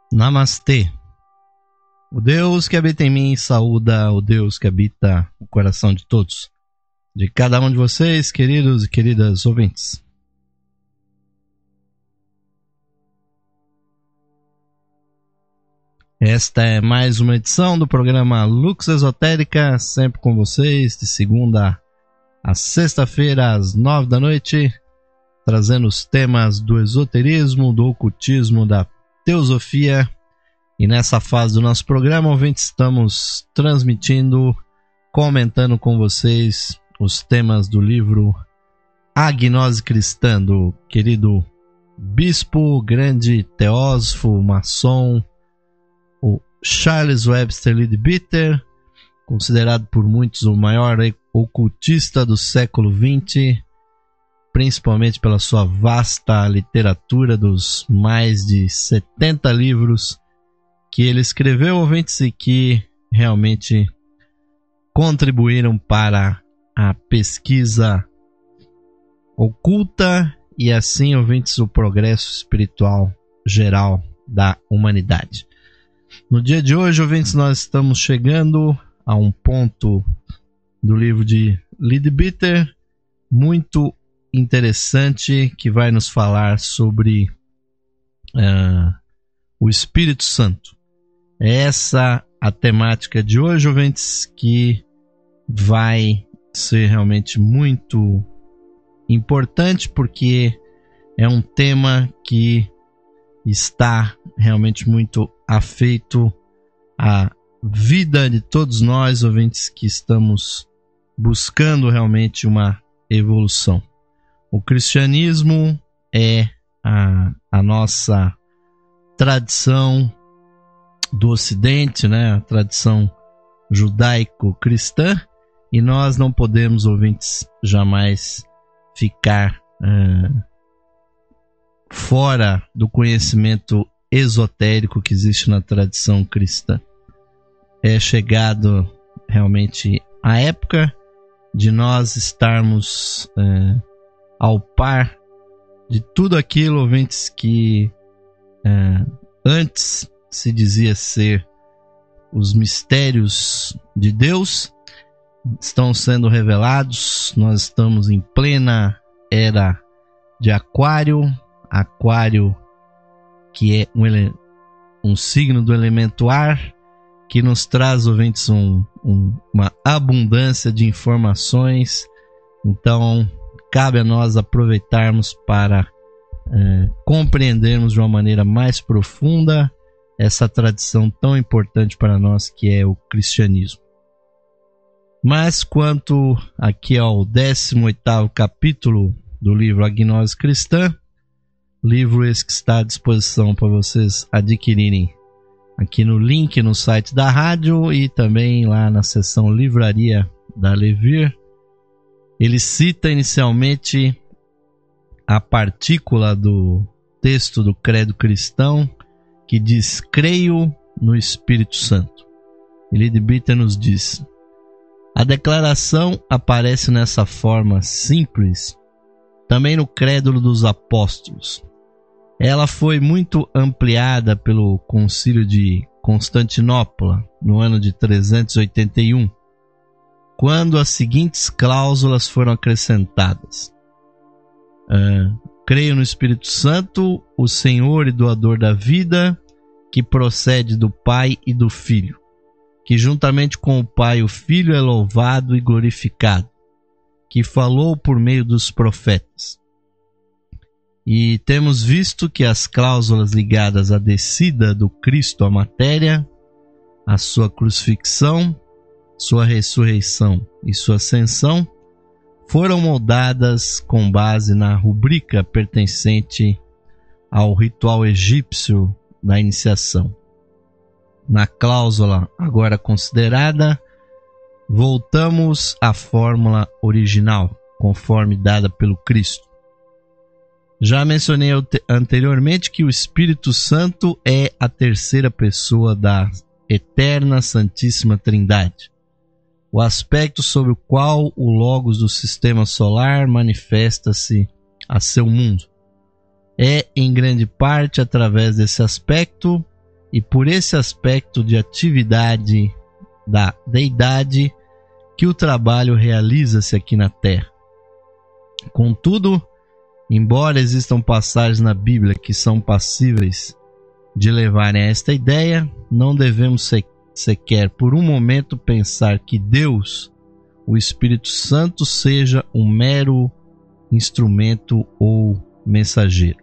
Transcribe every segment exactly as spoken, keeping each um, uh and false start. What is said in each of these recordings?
Namastê. O Deus que habita em mim saúda o Deus que habita o coração de todos, de cada um de vocês, queridos e queridas ouvintes. Esta é mais uma edição do programa Lux Esotérica, sempre com vocês, de segunda a sexta-feira, às nove da noite, trazendo os temas do esoterismo, do ocultismo, da teosofia. E nessa fase do nosso programa, ouvintes, estamos transmitindo, comentando com vocês os temas do livro A Gnose Cristã, do querido bispo, grande teósofo, maçom, o Charles Webster Leadbeater, considerado por muitos o maior ocultista do século vinte, principalmente pela sua vasta literatura dos mais de setenta livros que ele escreveu, ouvintes, e que realmente contribuíram para a pesquisa oculta e assim, ouvintes, o progresso espiritual geral da humanidade. No dia de hoje, ouvintes, nós estamos chegando a um ponto do livro de Leadbeater muito interessante, que vai nos falar sobre uh, o Espírito Santo. É essa a temática de hoje, ouvintes, que vai ser realmente muito importante, porque é um tema que está realmente muito afeito à vida de todos nós, ouvintes, que estamos buscando realmente uma evolução. O cristianismo é a, a nossa tradição do Ocidente, né? A tradição judaico-cristã, e nós não podemos, ouvintes, jamais ficar uh, fora do conhecimento esotérico que existe na tradição cristã. É chegado realmente a época de nós estarmos uh, ao par de tudo aquilo, ouvintes, que uh, antes se dizia ser os mistérios de Deus, estão sendo revelados. Nós estamos em plena era de Aquário, Aquário que é um, ele, um signo do elemento ar, que nos traz, ouvintes, um, um, uma abundância de informações. Então, cabe a nós aproveitarmos para é, compreendermos de uma maneira mais profunda essa tradição tão importante para nós, que é o cristianismo. Mas quanto aqui ao décimo oitavo capítulo do livro A Gnose Cristã, livro esse que está à disposição para vocês adquirirem aqui no link no site da rádio e também lá na seção livraria da Levir, ele cita inicialmente a partícula do texto do credo cristão, que diz: creio no Espírito Santo. E Leadbeater nos diz: a declaração aparece nessa forma simples também no Credo dos Apóstolos. Ela foi muito ampliada pelo Concílio de Constantinopla no ano de trezentos e oitenta e um, quando as seguintes cláusulas foram acrescentadas: uh, creio no Espírito Santo, o Senhor e doador da vida, que procede do Pai e do Filho, que juntamente com o Pai e o Filho é louvado e glorificado, que falou por meio dos profetas. E temos visto que as cláusulas ligadas à descida do Cristo à matéria, a sua crucifixão, sua ressurreição e sua ascensão, foram moldadas com base na rubrica pertencente ao ritual egípcio da iniciação. Na cláusula agora considerada, voltamos à fórmula original, conforme dada pelo Cristo. Já mencionei anteriormente que o Espírito Santo é a terceira pessoa da eterna Santíssima Trindade, o aspecto sobre o qual o Logos do Sistema Solar manifesta-se a seu mundo. É, em grande parte, através desse aspecto e por esse aspecto de atividade da deidade que o trabalho realiza-se aqui na Terra. Contudo, embora existam passagens na Bíblia que são passíveis de levarem a esta ideia, não devemos se, sequer por um momento pensar que Deus, o Espírito Santo, seja um mero instrumento ou mensageiro.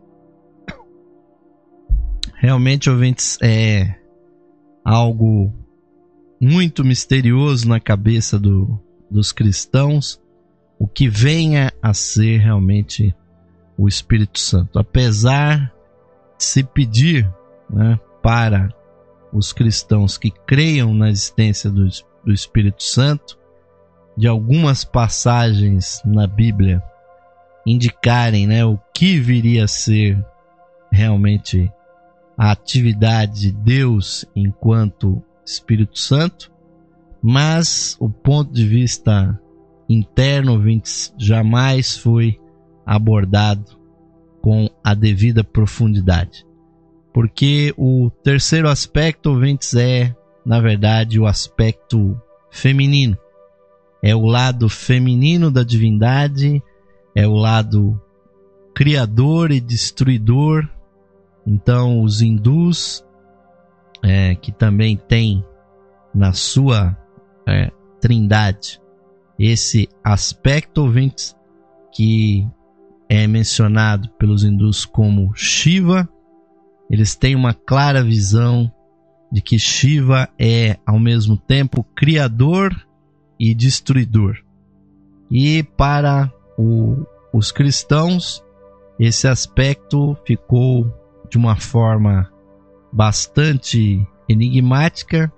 Realmente, ouvintes, é algo muito misterioso na cabeça do, dos cristãos, o que venha a ser realmente o Espírito Santo. Apesar de se pedir, né, para os cristãos que creiam na existência do, do Espírito Santo, de algumas passagens na Bíblia indicarem, né, o que viria a ser realmente a atividade de Deus enquanto Espírito Santo, mas o ponto de vista interno, ouvintes, jamais foi abordado com a devida profundidade. Porque o terceiro aspecto, ouvintes, é, na verdade, o aspecto feminino. É o lado feminino da divindade, é o lado criador e destruidor. Então, os hindus, é, que também tem na sua é, trindade esse aspecto, ouvintes, que é mencionado pelos hindus como Shiva, eles têm uma clara visão de que Shiva é, ao mesmo tempo, criador e destruidor. E para o, os cristãos, esse aspecto ficou de uma forma bastante enigmática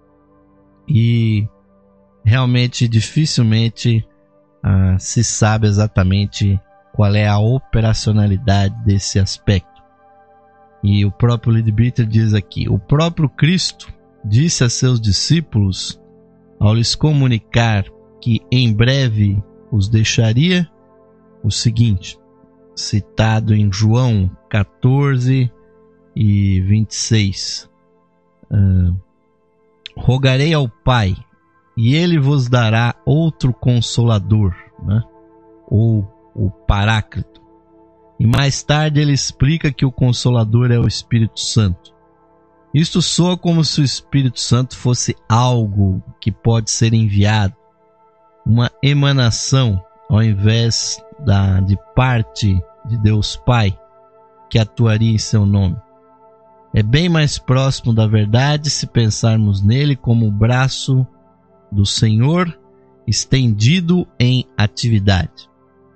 e realmente dificilmente ah, se sabe exatamente qual é a operacionalidade desse aspecto. E o próprio Leadbeater diz aqui: o próprio Cristo disse a seus discípulos, ao lhes comunicar que em breve os deixaria, o seguinte, citado em João catorze e vinte e seis: uh, rogarei ao Pai, e ele vos dará outro Consolador, né? Ou o Paráclito. E mais tarde ele explica que o Consolador é o Espírito Santo. Isto soa como se o Espírito Santo fosse algo que pode ser enviado, uma emanação, ao invés da, de parte de Deus Pai, que atuaria em seu nome. É bem mais próximo da verdade se pensarmos nele como o braço do Senhor estendido em atividade.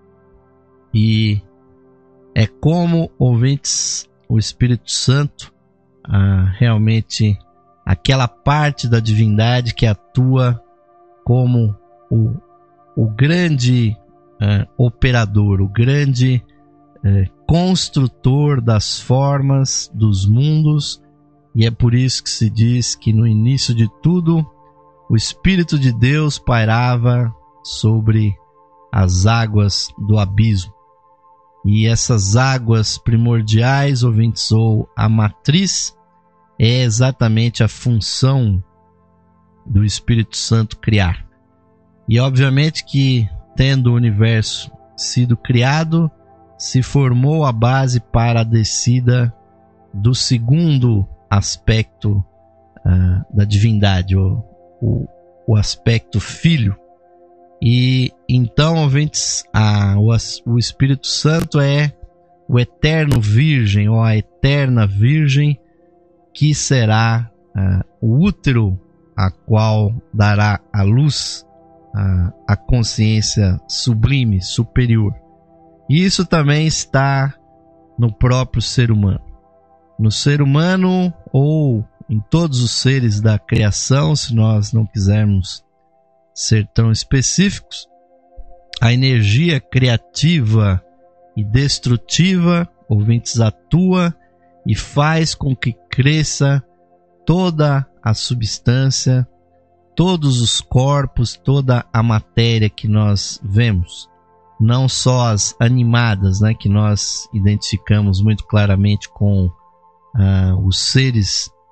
E é como, ouvintes, o Espírito Santo, ah, realmente aquela parte da divindade que atua como o, o grande ah, operador, o grande ah, construtor das formas, dos mundos, e é por isso que se diz que no início de tudo o Espírito de Deus pairava sobre as águas do abismo. E essas águas primordiais, ouvintes, ou a matriz, é exatamente a função do Espírito Santo criar. E obviamente que, tendo o universo sido criado, se formou a base para a descida do segundo aspecto uh, da divindade, o, o, o aspecto filho. E então, ouvintes, a, o, o Espírito Santo é o eterno virgem, ou a eterna virgem, que será uh, o útero a qual dará a luz a, a consciência sublime, superior. E isso também está no próprio ser humano. No ser humano, ou em todos os seres da criação, se nós não quisermos ser tão específicos, a energia criativa e destrutiva, ouvintes, atua e faz com que cresça toda a substância, todos os corpos, toda a matéria que nós vemos. Não só as animadas, né, que nós identificamos muito claramente com ah, os seres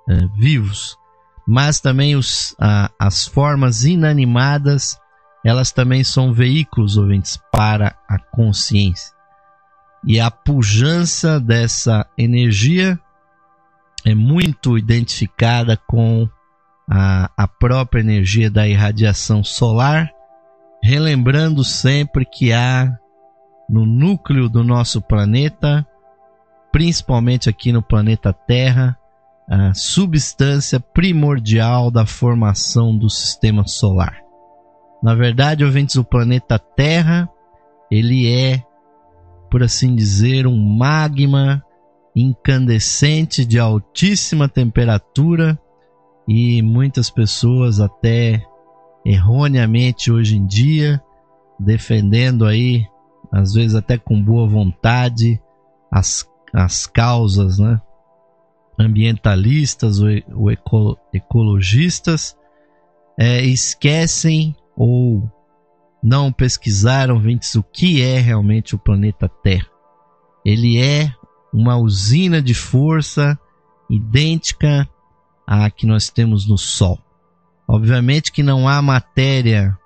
é, vivos, mas também os, a, as formas inanimadas, elas também são veículos, ouvintes, para a consciência. E a pujança dessa energia é muito identificada com a, a própria energia da irradiação solar, relembrando sempre que há no núcleo do nosso planeta, principalmente aqui no planeta Terra, a substância primordial da formação do sistema solar. Na verdade, ouvintes, o planeta Terra, ele é, por assim dizer, um magma incandescente de altíssima temperatura, e muitas pessoas até erroneamente hoje em dia defendendo aí, às vezes até com boa vontade, as, as causas, né, ambientalistas ou, ou eco, ecologistas, é, esquecem ou não pesquisaram, ouvintes, o que é realmente o planeta Terra. Ele é uma usina de força idêntica à que nós temos no Sol. Obviamente que não há matéria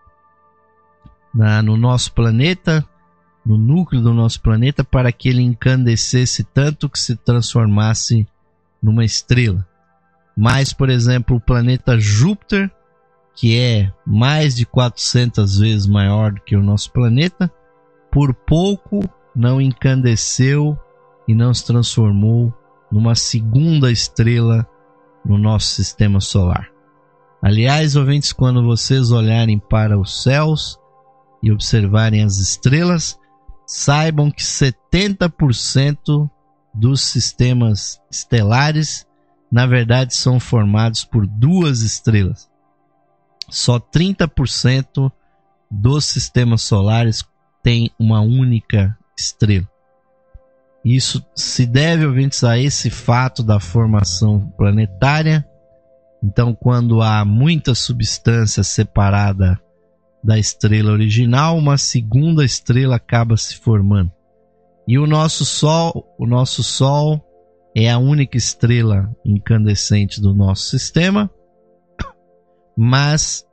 na, no nosso planeta, no núcleo do nosso planeta, para que ele incandescesse tanto que se transformasse numa estrela. Mas, por exemplo, o planeta Júpiter, que é mais de quatrocentas vezes maior do que o nosso planeta, por pouco não incandesceu e não se transformou numa segunda estrela no nosso sistema solar. Aliás, ouvintes, quando vocês olharem para os céus e observarem as estrelas, saibam que setenta por cento dos sistemas estelares, na verdade, são formados por duas estrelas. Só trinta por cento dos sistemas solares tem uma única estrela. Isso se deve, ouvintes, a esse fato da formação planetária. Então, quando há muita substância separada da estrela original, uma segunda estrela acaba se formando. E o nosso Sol, o nosso Sol é a única estrela incandescente do nosso sistema, mas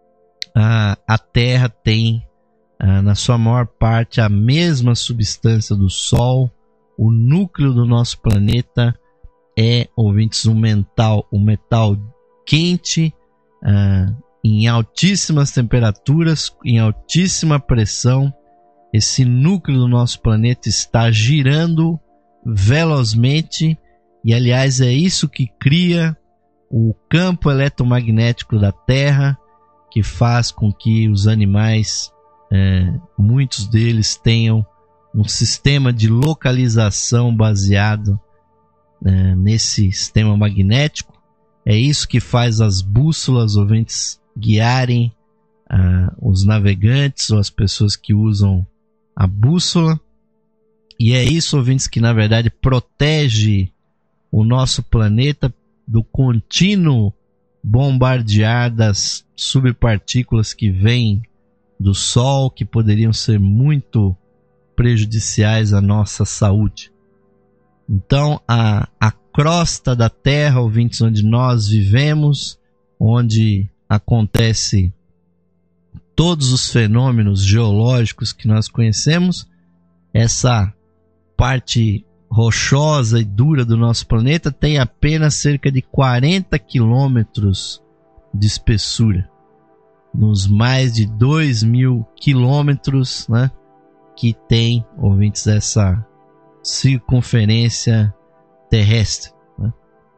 a, a Terra tem, a, na sua maior parte, a mesma substância do Sol. O núcleo do nosso planeta é, ouvintes, um metal, um metal quente, uh, em altíssimas temperaturas, em altíssima pressão. Esse núcleo do nosso planeta está girando velozmente e, aliás, é isso que cria o campo eletromagnético da Terra, que faz com que os animais, é, muitos deles, tenham um sistema de localização baseado é, nesse sistema magnético. É isso que faz as bússolas, ouvintes, guiarem ah, os navegantes ou as pessoas que usam a bússola. E é isso, ouvintes, que na verdade protege o nosso planeta do contínuo bombardear das subpartículas que vêm do Sol, que poderiam ser muito prejudiciais à nossa saúde. Então, a, a crosta da Terra, ouvintes, onde nós vivemos, onde acontece todos os fenômenos geológicos que nós conhecemos, essa parte rochosa e dura do nosso planeta tem apenas cerca de quarenta quilômetros de espessura, nos mais de dois mil quilômetros, né, que tem, ouvintes, essa circunferência terrestre, né?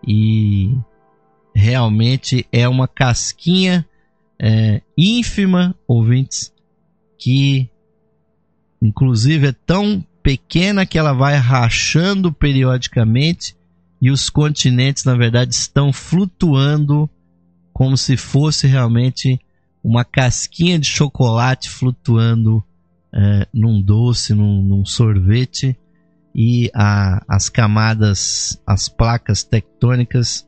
E realmente é uma casquinha é, ínfima, ouvintes, que inclusive é tão pequena que ela vai rachando periodicamente e os continentes, na verdade, estão flutuando como se fosse realmente uma casquinha de chocolate flutuando é, num doce, num, num sorvete, e a, as camadas, as placas tectônicas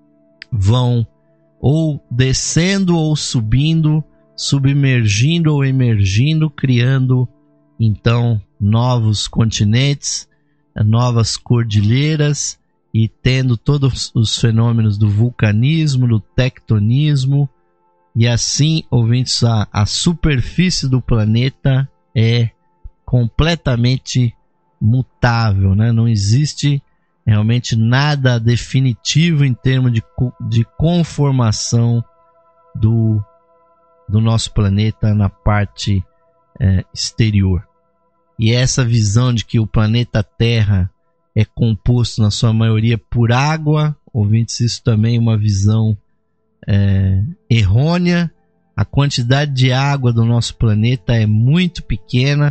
vão ou descendo ou subindo, submergindo ou emergindo, criando então novos continentes, novas cordilheiras e tendo todos os fenômenos do vulcanismo, do tectonismo, e assim, ouvintes, a, a superfície do planeta é completamente mutável, né? Não existe realmente nada definitivo em termos de, de conformação do, do nosso planeta na parte é, exterior. E essa visão de que o planeta Terra é composto na sua maioria por água, ouvintes, isso também é uma visão é, errônea. A quantidade de água do nosso planeta é muito pequena.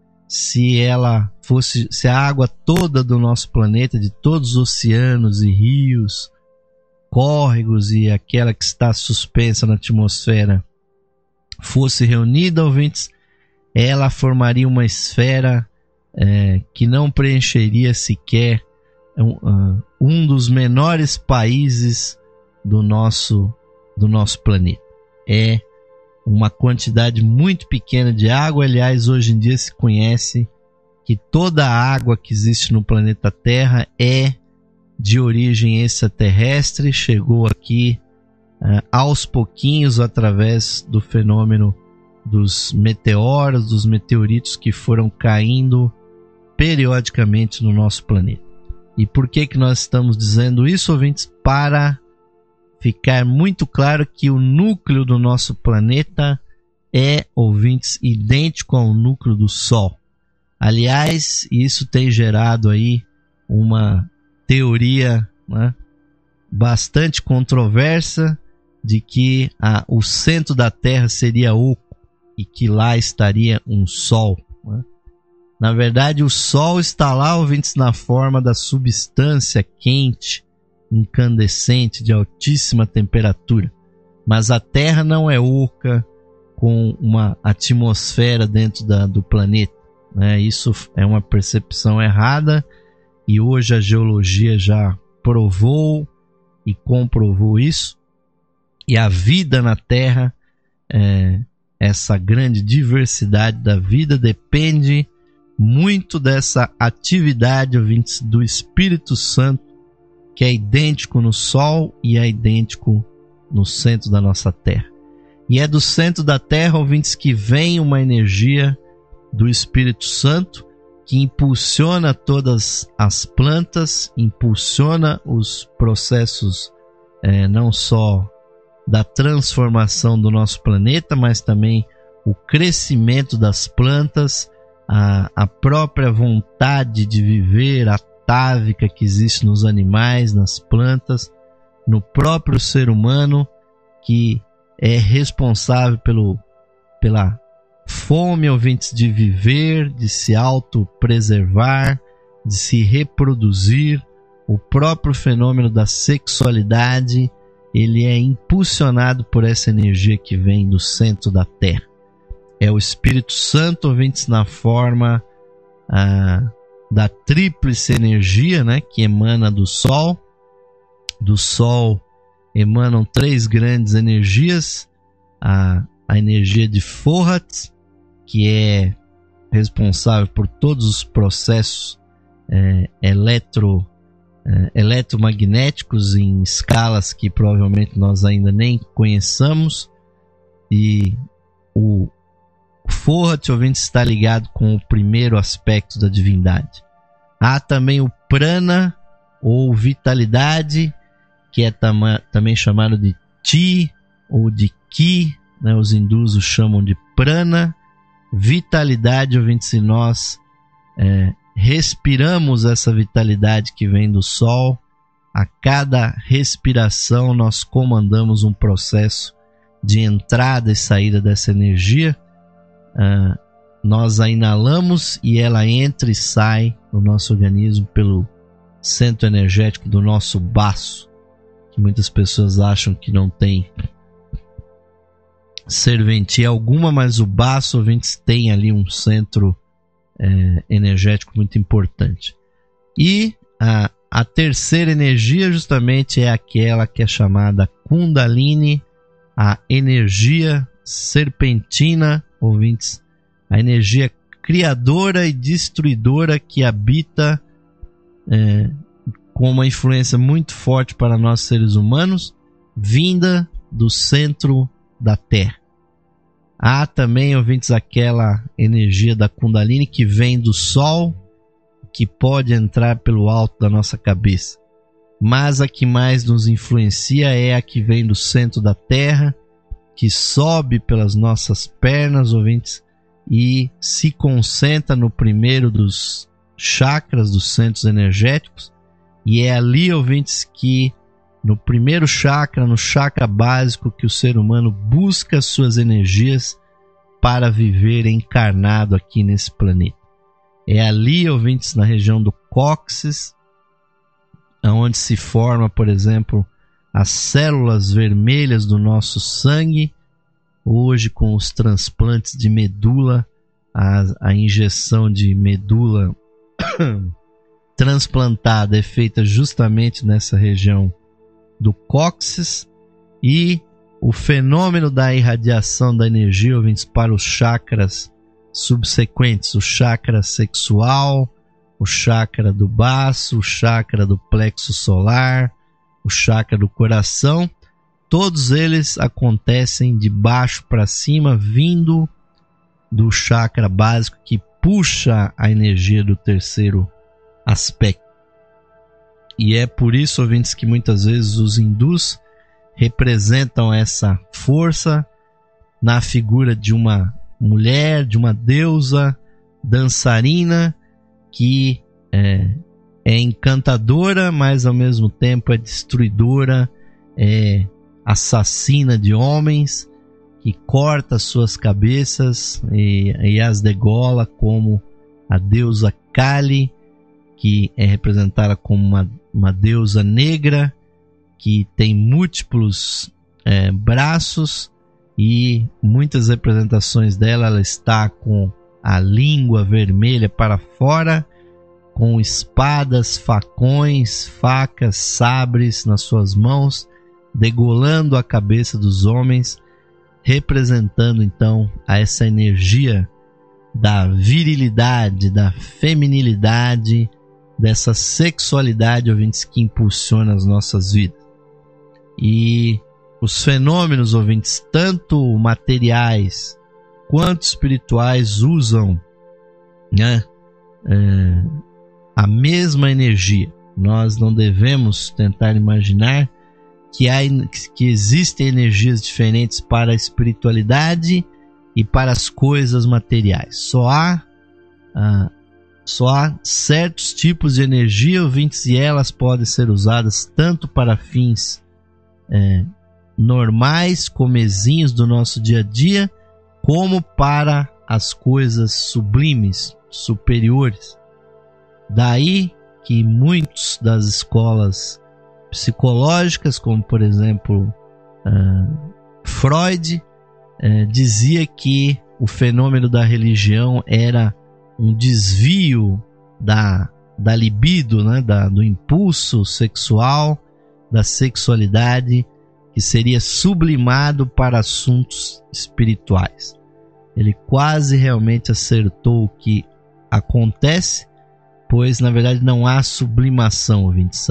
Se ela fosse, se a água toda do nosso planeta, de todos os oceanos e rios, córregos e aquela que está suspensa na atmosfera, fosse reunida, ouvintes, ela formaria uma esfera é, que não preencheria sequer um, um dos menores países do nosso, do nosso planeta. É uma quantidade muito pequena de água. Aliás, hoje em dia se conhece que toda a água que existe no planeta Terra é de origem extraterrestre, chegou aqui uh, aos pouquinhos através do fenômeno dos meteoros, dos meteoritos que foram caindo periodicamente no nosso planeta. E por que que nós estamos dizendo isso, ouvintes? Para ficar muito claro que o núcleo do nosso planeta é, ouvintes, idêntico ao núcleo do Sol. Aliás, isso tem gerado aí uma teoria, né, bastante controversa de que ah, o centro da Terra seria oco e que lá estaria um Sol, né? Na verdade, o Sol está lá, ouvintes, na forma da substância quente, incandescente, de altíssima temperatura. Mas a Terra não é oca, com uma atmosfera dentro da, do planeta, né? Isso é uma percepção errada e hoje a geologia já provou e comprovou isso. E a vida na Terra, é, essa grande diversidade da vida, depende muito dessa atividade, ouvintes, do Espírito Santo, que é idêntico no Sol e é idêntico no centro da nossa Terra. E é do centro da Terra, ouvintes, que vem uma energia do Espírito Santo que impulsiona todas as plantas, impulsiona os processos é, não só da transformação do nosso planeta, mas também o crescimento das plantas, a, a própria vontade de viver atávica que existe nos animais, nas plantas, no próprio ser humano, que é responsável pelo, pela fome, ouvintes, de viver, de se autopreservar, de se reproduzir. O próprio fenômeno da sexualidade, ele é impulsionado por essa energia que vem do centro da Terra. É o Espírito Santo, ouvintes, na forma ah, da tríplice energia, né, que emana do Sol. Do Sol emanam três grandes energias: a, a energia de Fohat, que é responsável por todos os processos é, eletro, é, eletromagnéticos em escalas que provavelmente nós ainda nem conheçamos, e o Fohat, ouvintes, está ligado com o primeiro aspecto da divindade. Há também o Prana, ou vitalidade, que é tam- também chamado de Ti ou de Ki, né? Os hindus o chamam de Prana. Vitalidade, ouvintes, se nós é, respiramos essa vitalidade que vem do Sol, a cada respiração nós comandamos um processo de entrada e saída dessa energia. Uh, nós a inalamos e ela entra e sai do nosso organismo pelo centro energético do nosso baço, que muitas pessoas acham que não tem serventia alguma, mas o baço, ouvintes, tem ali um centro é, energético muito importante. E a, a terceira energia justamente é aquela que é chamada Kundalini, a energia serpentina, ouvintes, a energia criadora e destruidora que habita é, com uma influência muito forte para nós seres humanos, vinda do centro da Terra. Há também, ouvintes, aquela energia da Kundalini que vem do Sol, que pode entrar pelo alto da nossa cabeça. Mas a que mais nos influencia é a que vem do centro da Terra, que sobe pelas nossas pernas, ouvintes, e se concentra no primeiro dos chakras, dos centros energéticos. E é ali, ouvintes, que no primeiro chakra, no chakra básico, que o ser humano busca suas energias para viver encarnado aqui nesse planeta. É ali, ouvintes, na região do cóccix, onde se forma, por exemplo, as células vermelhas do nosso sangue. Hoje, com os transplantes de medula, a, a injeção de medula transplantada é feita justamente nessa região do cóccix, e o fenômeno da irradiação da energia, ouvintes, para os chakras subsequentes, o chakra sexual, o chakra do baço, o chakra do plexo solar, o chakra do coração, todos eles acontecem de baixo para cima, vindo do chakra básico que puxa a energia do terceiro aspecto. E é por isso, ouvintes, que muitas vezes os hindus representam essa força na figura de uma mulher, de uma deusa dançarina que é, é encantadora, mas ao mesmo tempo é destruidora, é assassina de homens, que corta suas cabeças e, e as degola, como a deusa Kali, que é representada como uma, uma deusa negra, que tem múltiplos é, braços, e muitas representações dela, ela está com a língua vermelha para fora, com espadas, facões, facas, sabres nas suas mãos, degolando a cabeça dos homens, representando então a essa energia da virilidade, da feminilidade, dessa sexualidade, ouvintes, que impulsiona as nossas vidas. E os fenômenos, ouvintes, tanto materiais quanto espirituais, usam, né, é, a mesma energia. Nós não devemos tentar imaginar que, há, que existem energias diferentes para a espiritualidade e para as coisas materiais. Só há, ah, só há certos tipos de energia, ouvintes, e elas podem ser usadas tanto para fins é, normais, comezinhos do nosso dia a dia, como para as coisas sublimes, superiores. Daí que muitos das escolas psicológicas, como por exemplo uh, Freud, uh, dizia que o fenômeno da religião era um desvio da, da libido, né, da, do impulso sexual, da sexualidade, que seria sublimado para assuntos espirituais. Ele quase realmente acertou o que acontece, pois na verdade não há sublimação, ouvintes.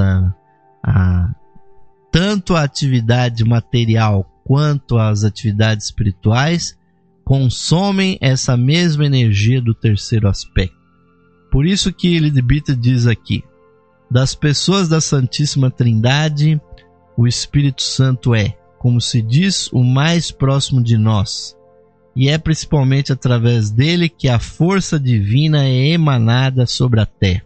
A, tanto a atividade material quanto as atividades espirituais consomem essa mesma energia do terceiro aspecto. Por isso que Lidbita diz aqui: das pessoas da Santíssima Trindade, o Espírito Santo é, como se diz, o mais próximo de nós, e é principalmente através dele que a força divina é emanada sobre a terra.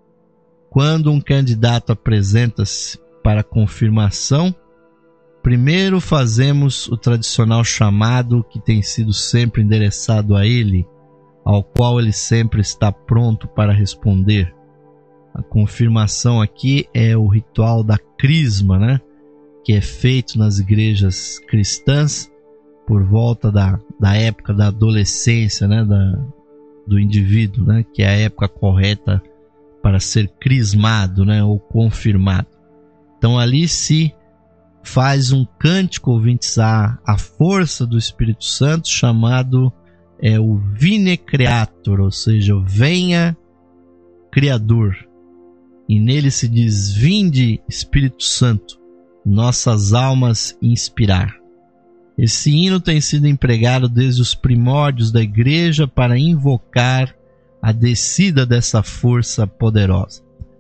Quando um candidato apresenta-se para confirmação, primeiro fazemos o tradicional chamado que tem sido sempre endereçado a ele, ao qual ele sempre está pronto para responder. A confirmação aqui é o ritual da crisma, né? Que é feito nas igrejas cristãs por volta da, da época da adolescência, né? Da, do indivíduo, né? Que é a época correta para ser crismado, né? Ou confirmado. Então ali se faz um cântico, ouvintes, à, à força do Espírito Santo, chamado é, o Vine Creator, ou seja, venha Criador. e nele se diz: Vinde, Espírito Santo, nossas almas inspirar. Esse hino tem sido empregado desde os primórdios da igreja para invocar a descida dessa força poderosa.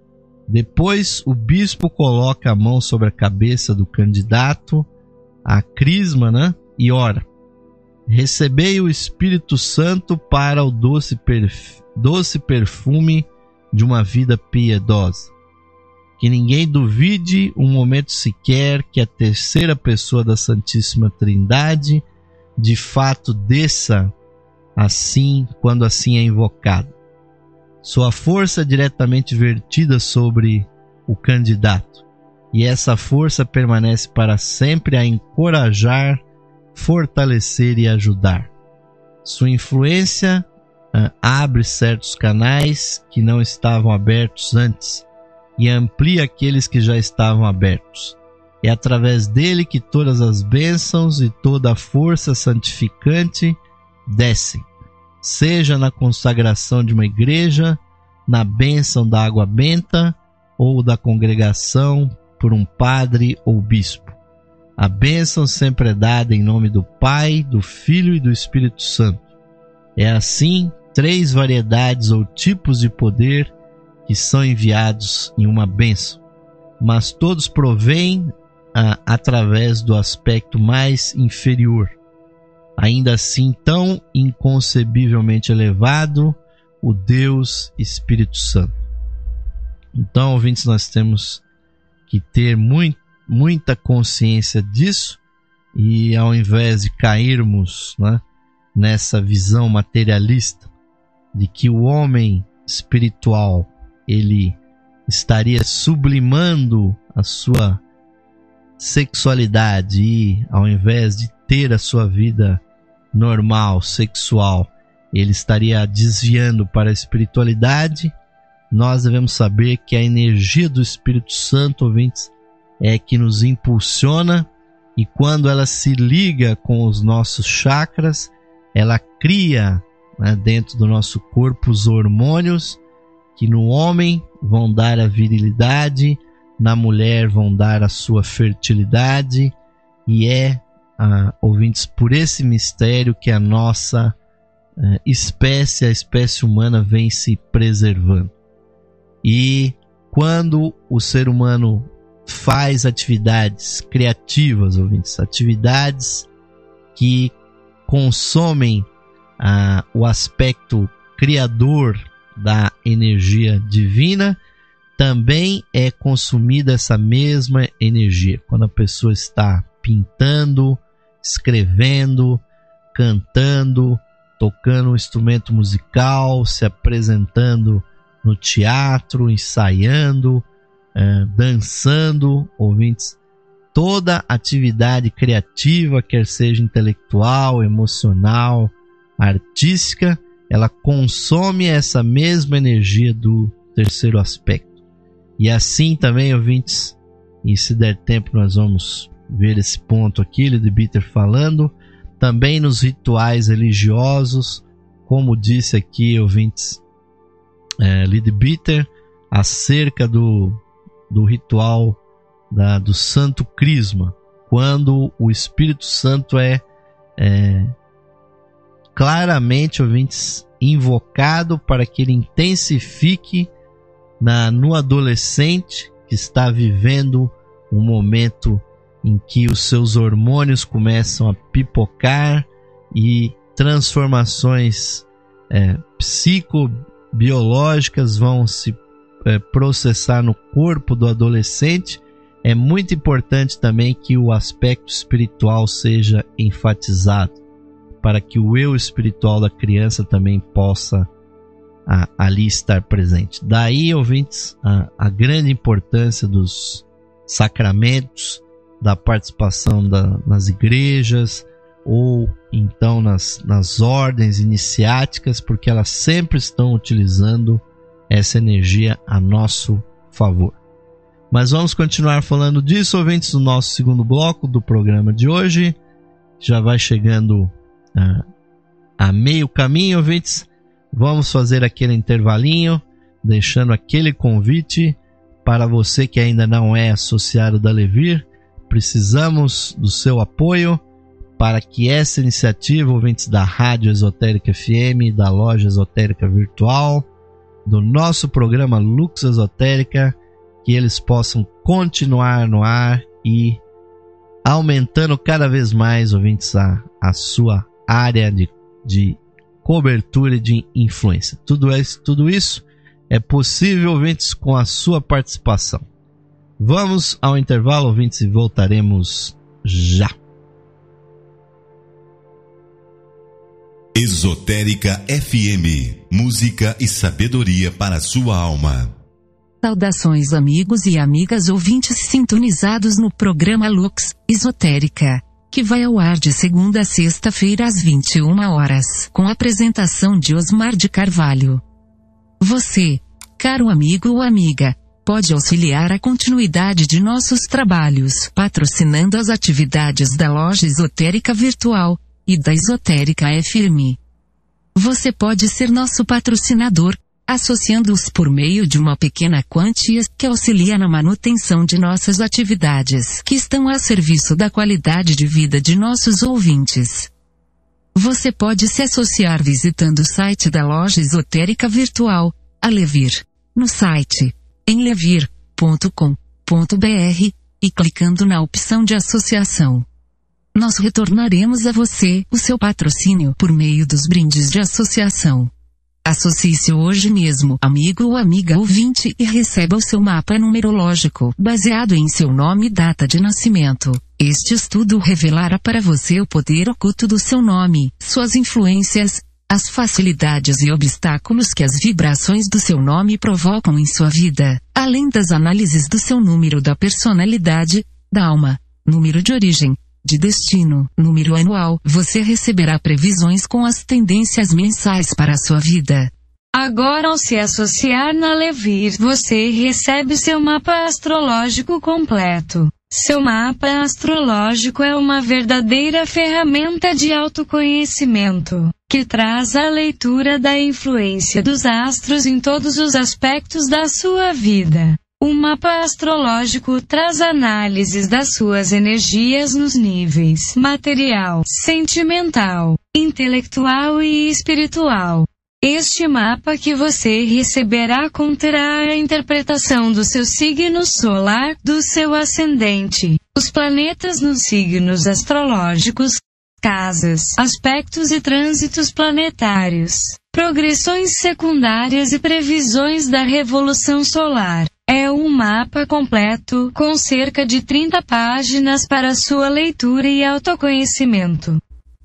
Depois, o bispo coloca a mão sobre a cabeça do candidato à crisma, né? E ora: recebei o Espírito Santo para o doce, perf... doce perfume de uma vida piedosa. Que ninguém duvide um momento sequer que a terceira pessoa da Santíssima Trindade de fato desça assim quando assim é invocado. Sua força é diretamente vertida sobre o candidato, e essa força permanece para sempre a encorajar, fortalecer e ajudar. Sua influência uh, abre certos canais que não estavam abertos antes e amplia aqueles que já estavam abertos. É através dele que todas as bênçãos e toda a força santificante descem, seja na consagração de uma igreja, na bênção da água benta ou da congregação por um padre ou bispo. A bênção sempre é dada em nome do Pai, do Filho e do Espírito Santo. É assim três variedades ou tipos de poder que são enviados em uma bênção, mas todos provêm ah, através do aspecto mais inferior, ainda assim tão inconcebivelmente elevado, o Deus Espírito Santo. Então, ouvintes, nós temos que ter muito, muita consciência disso, e ao invés de cairmos, né, nessa visão materialista de que o homem espiritual ele estaria sublimando a sua sexualidade e, ao invés de ter a sua vida normal, sexual, ele estaria desviando para a espiritualidade, nós devemos saber que a energia do Espírito Santo, ouvintes, é que nos impulsiona, e quando ela se liga com os nossos chakras, ela cria, né, dentro do nosso corpo os hormônios que no homem vão dar a virilidade, na mulher vão dar a sua fertilidade, e é, ah, ouvintes, por esse mistério que a nossa ah, espécie, a espécie humana, vem se preservando. E quando o ser humano faz atividades criativas, ouvintes, atividades que consomem ah, o aspecto criador da energia divina, também é consumida essa mesma energia. Quando a pessoa está pintando, escrevendo, cantando, tocando um instrumento musical, se apresentando no teatro, ensaiando, eh, dançando, ouvintes, toda atividade criativa, quer seja intelectual, emocional, artística, ela consome essa mesma energia do terceiro aspecto. E assim também, ouvintes, e se der tempo nós vamos ver esse ponto aqui, Leadbeater falando, também nos rituais religiosos, como disse aqui, ouvintes, é, Leadbeater, acerca do, do ritual da, do Santo Crisma, quando o Espírito Santo é, é claramente, ouvintes, invocado para que ele intensifique na, no adolescente que está vivendo um momento em que os seus hormônios começam a pipocar e transformações é, psicobiológicas vão se é, processar no corpo do adolescente. É muito importante também que o aspecto espiritual seja enfatizado, para que o eu espiritual da criança também possa a, ali estar presente. Daí, ouvintes, a, a grande importância dos sacramentos, da participação da, nas igrejas, ou então nas, nas ordens iniciáticas, porque elas sempre estão utilizando essa energia a nosso favor. Mas vamos continuar falando disso, ouvintes, no nosso segundo bloco do programa de hoje. Já vai chegando a, a meio caminho, ouvintes. Vamos fazer aquele intervalinho, deixando aquele convite Para você que ainda não é associado da Levir, precisamos do seu apoio para que essa iniciativa, ouvintes da Rádio Esotérica F M, da Loja Esotérica Virtual, do nosso programa Lux Esotérica, que eles possam continuar no ar e aumentando cada vez mais, ouvintes, a, a sua área de, de cobertura e de influência. Tudo isso, tudo isso é possível, ouvintes, com a sua participação. Vamos ao intervalo, ouvintes, e voltaremos já. Esotérica F M, música e sabedoria para a sua alma. Saudações, amigos e amigas ouvintes sintonizados no programa Lux Esotérica, que vai ao ar de segunda a sexta-feira às vinte e uma horas, com a apresentação de Osmar de Carvalho. Você, caro amigo ou amiga, pode auxiliar a continuidade de nossos trabalhos, patrocinando as atividades da Loja Esotérica Virtual e da Esotérica F M. Você pode ser nosso patrocinador, associando-os por meio de uma pequena quantia que auxilia na manutenção de nossas atividades, que estão a serviço da qualidade de vida de nossos ouvintes. Você pode se associar visitando o site da Loja Esotérica Virtual, a Levir, no site em levir ponto com ponto b r e clicando na opção de associação. Nós retornaremos a você o seu patrocínio por meio dos brindes de associação. Associe-se hoje mesmo, amigo ou amiga ouvinte, e receba o seu mapa numerológico, baseado em seu nome e data de nascimento. Este estudo revelará para você o poder oculto do seu nome, suas influências, as facilidades e obstáculos que as vibrações do seu nome provocam em sua vida, além das análises do seu número da personalidade, da alma, número de origem, de destino, número anual. Você receberá previsões com as tendências mensais para a sua vida. Agora, ao se associar na Levir, você recebe seu mapa astrológico completo. Seu mapa astrológico é uma verdadeira ferramenta de autoconhecimento, que traz a leitura da influência dos astros em todos os aspectos da sua vida. O mapa astrológico traz análises das suas energias nos níveis material, sentimental, intelectual e espiritual. Este mapa que você receberá conterá a interpretação do seu signo solar, do seu ascendente, os planetas nos signos astrológicos, casas, aspectos e trânsitos planetários, progressões secundárias e previsões da revolução solar. É um mapa completo, com cerca de trinta páginas para sua leitura e autoconhecimento.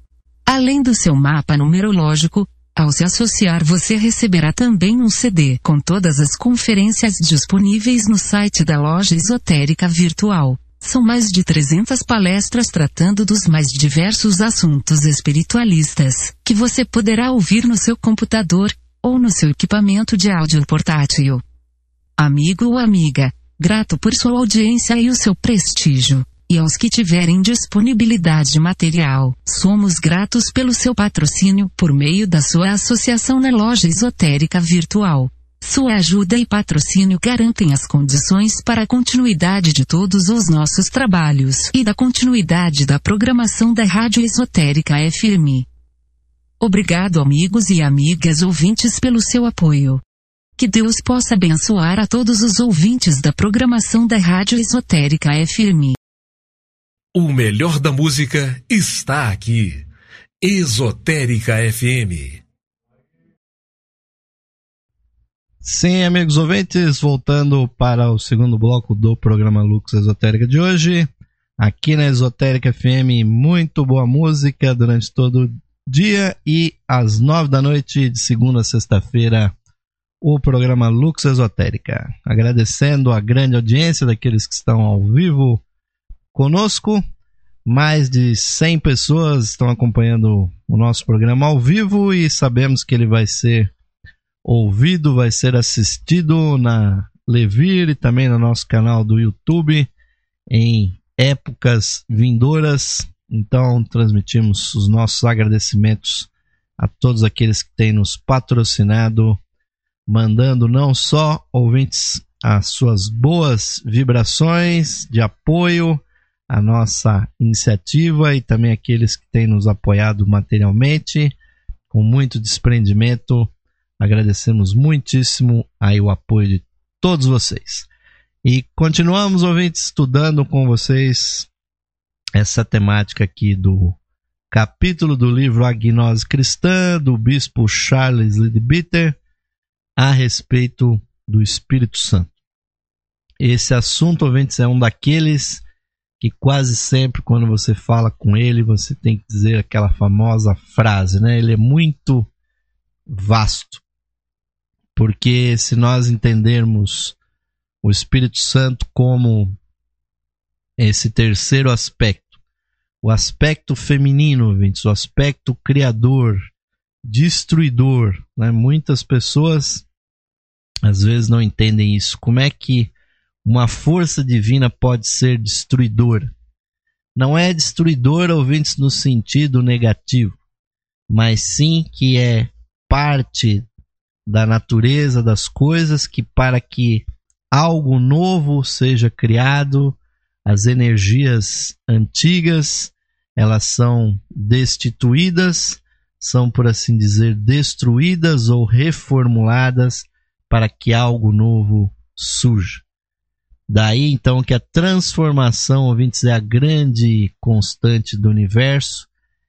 Além do seu mapa numerológico, ao se associar você receberá também um C D com todas as conferências disponíveis no site da Loja Esotérica Virtual. São mais de trezentas palestras tratando dos mais diversos assuntos espiritualistas, que você poderá ouvir no seu computador, ou no seu equipamento de áudio portátil. Amigo ou amiga, grato por sua audiência e o seu prestígio. E aos que tiverem disponibilidade material, somos gratos pelo seu patrocínio por meio da sua associação na Loja Esotérica Virtual. Sua ajuda e patrocínio garantem as condições para a continuidade de todos os nossos trabalhos e da continuidade da programação da Rádio Esotérica F M. Obrigado, amigos e amigas ouvintes, pelo seu apoio. Que Deus possa abençoar a todos os ouvintes da programação da Rádio Esotérica F M. O melhor da música está aqui. Esotérica F M. Sim, amigos ouvintes, voltando para o segundo bloco do programa Lux Esotérica de hoje. Aqui na Esotérica F M, muito boa música durante todo o dia e às nove da noite, de segunda a sexta-feira, o programa Lux Esotérica. Agradecendo a grande audiência daqueles que estão ao vivo conosco. Mais de cem pessoas estão acompanhando o nosso programa ao vivo e sabemos que ele vai ser ouvido, vai ser assistido na Levir e também no nosso canal do YouTube em épocas vindouras. Então transmitimos os nossos agradecimentos a todos aqueles que têm nos patrocinado, mandando não só ouvintes as suas boas vibrações de apoio à nossa iniciativa e também aqueles que têm nos apoiado materialmente, com muito desprendimento. Agradecemos muitíssimo aí o apoio de todos vocês. E continuamos, ouvintes, estudando com vocês essa temática aqui do capítulo do livro A Gnose Cristã, do bispo Charles Leadbeater, a respeito do Espírito Santo. Esse assunto, ouvintes, é um daqueles que quase sempre, quando você fala com ele, você tem que dizer aquela famosa frase, né? Ele é muito vasto. Porque se nós entendermos o Espírito Santo como esse terceiro aspecto, o aspecto feminino, ouvintes, o aspecto criador, destruidor, né? Muitas pessoas às vezes não entendem isso. Como é que uma força divina pode ser destruidora? Não é destruidora, ouvintes, no sentido negativo, mas sim que é parte da natureza das coisas, que para que algo novo seja criado, as energias antigas, elas são destituídas, são, por assim dizer, destruídas ou reformuladas para que algo novo surja. Daí, então, que a transformação, ouvintes, é a grande constante do universo,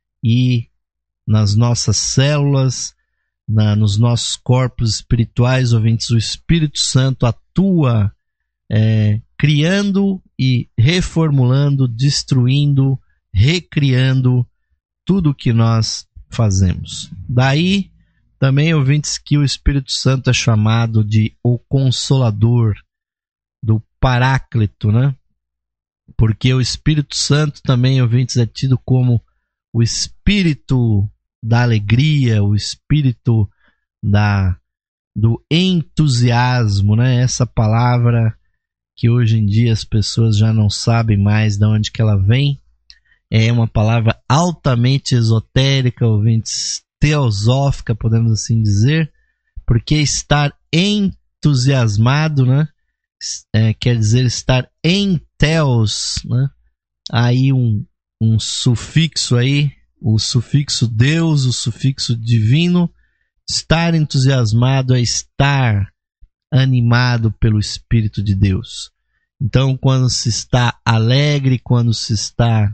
e nas nossas células, na, nos nossos corpos espirituais, ouvintes, o Espírito Santo atua é, criando e reformulando, destruindo, recriando tudo o que nós fazemos. Daí, também, ouvintes, que o Espírito Santo é chamado de o Consolador, do Paráclito, né? Porque o Espírito Santo também, ouvintes, é tido como o Espírito da alegria, o Espírito da, do entusiasmo, né? Essa palavra que hoje em dia as pessoas já não sabem mais de onde que ela vem, é uma palavra altamente esotérica, ouvintes, teosófica, podemos assim dizer, porque estar entusiasmado, né? É, quer dizer estar em teos, né? Aí um, um sufixo aí, o sufixo Deus, o sufixo divino. Estar entusiasmado é estar animado pelo Espírito de Deus. Então, quando se está alegre, quando se está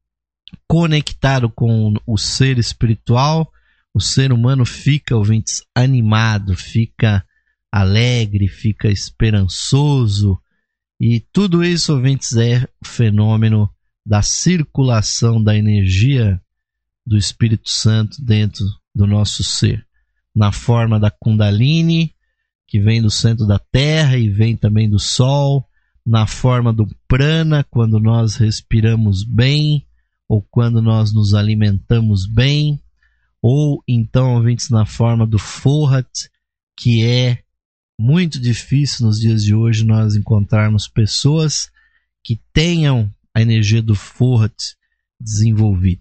conectado com o ser espiritual, o ser humano fica, ouvintes, animado, fica alegre, fica esperançoso, e tudo isso, ouvintes, é o fenômeno da circulação da energia do Espírito Santo dentro do nosso ser, na forma da Kundalini, que vem do centro da Terra e vem também do Sol, na forma do Prana, quando nós respiramos bem, ou quando nós nos alimentamos bem, ou então, ouvintes, na forma do Fohat, que é muito difícil nos dias de hoje nós encontrarmos pessoas que tenham a energia do Fohat desenvolvida.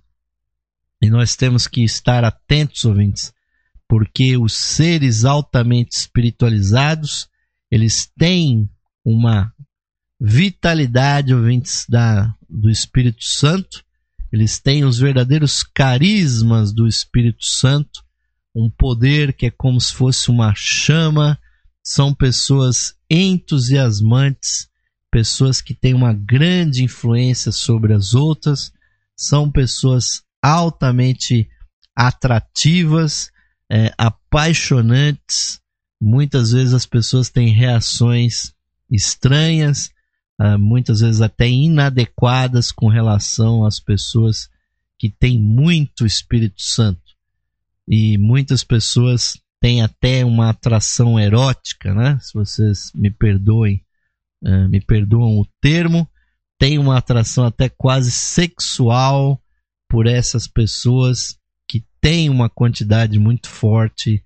E nós temos que estar atentos, ouvintes, porque os seres altamente espiritualizados, eles têm uma vitalidade, ouvintes, da, do Espírito Santo, eles têm os verdadeiros carismas do Espírito Santo, um poder que é como se fosse uma chama. São pessoas entusiasmantes, pessoas que têm uma grande influência sobre as outras, são pessoas altamente atrativas, é, apaixonantes. Muitas vezes as pessoas têm reações estranhas, é, muitas vezes até inadequadas com relação às pessoas que têm muito Espírito Santo. E muitas pessoas tem até uma atração erótica, né? Se vocês me perdoem, uh, me perdoam o termo, tem uma atração até quase sexual por essas pessoas que têm uma quantidade muito forte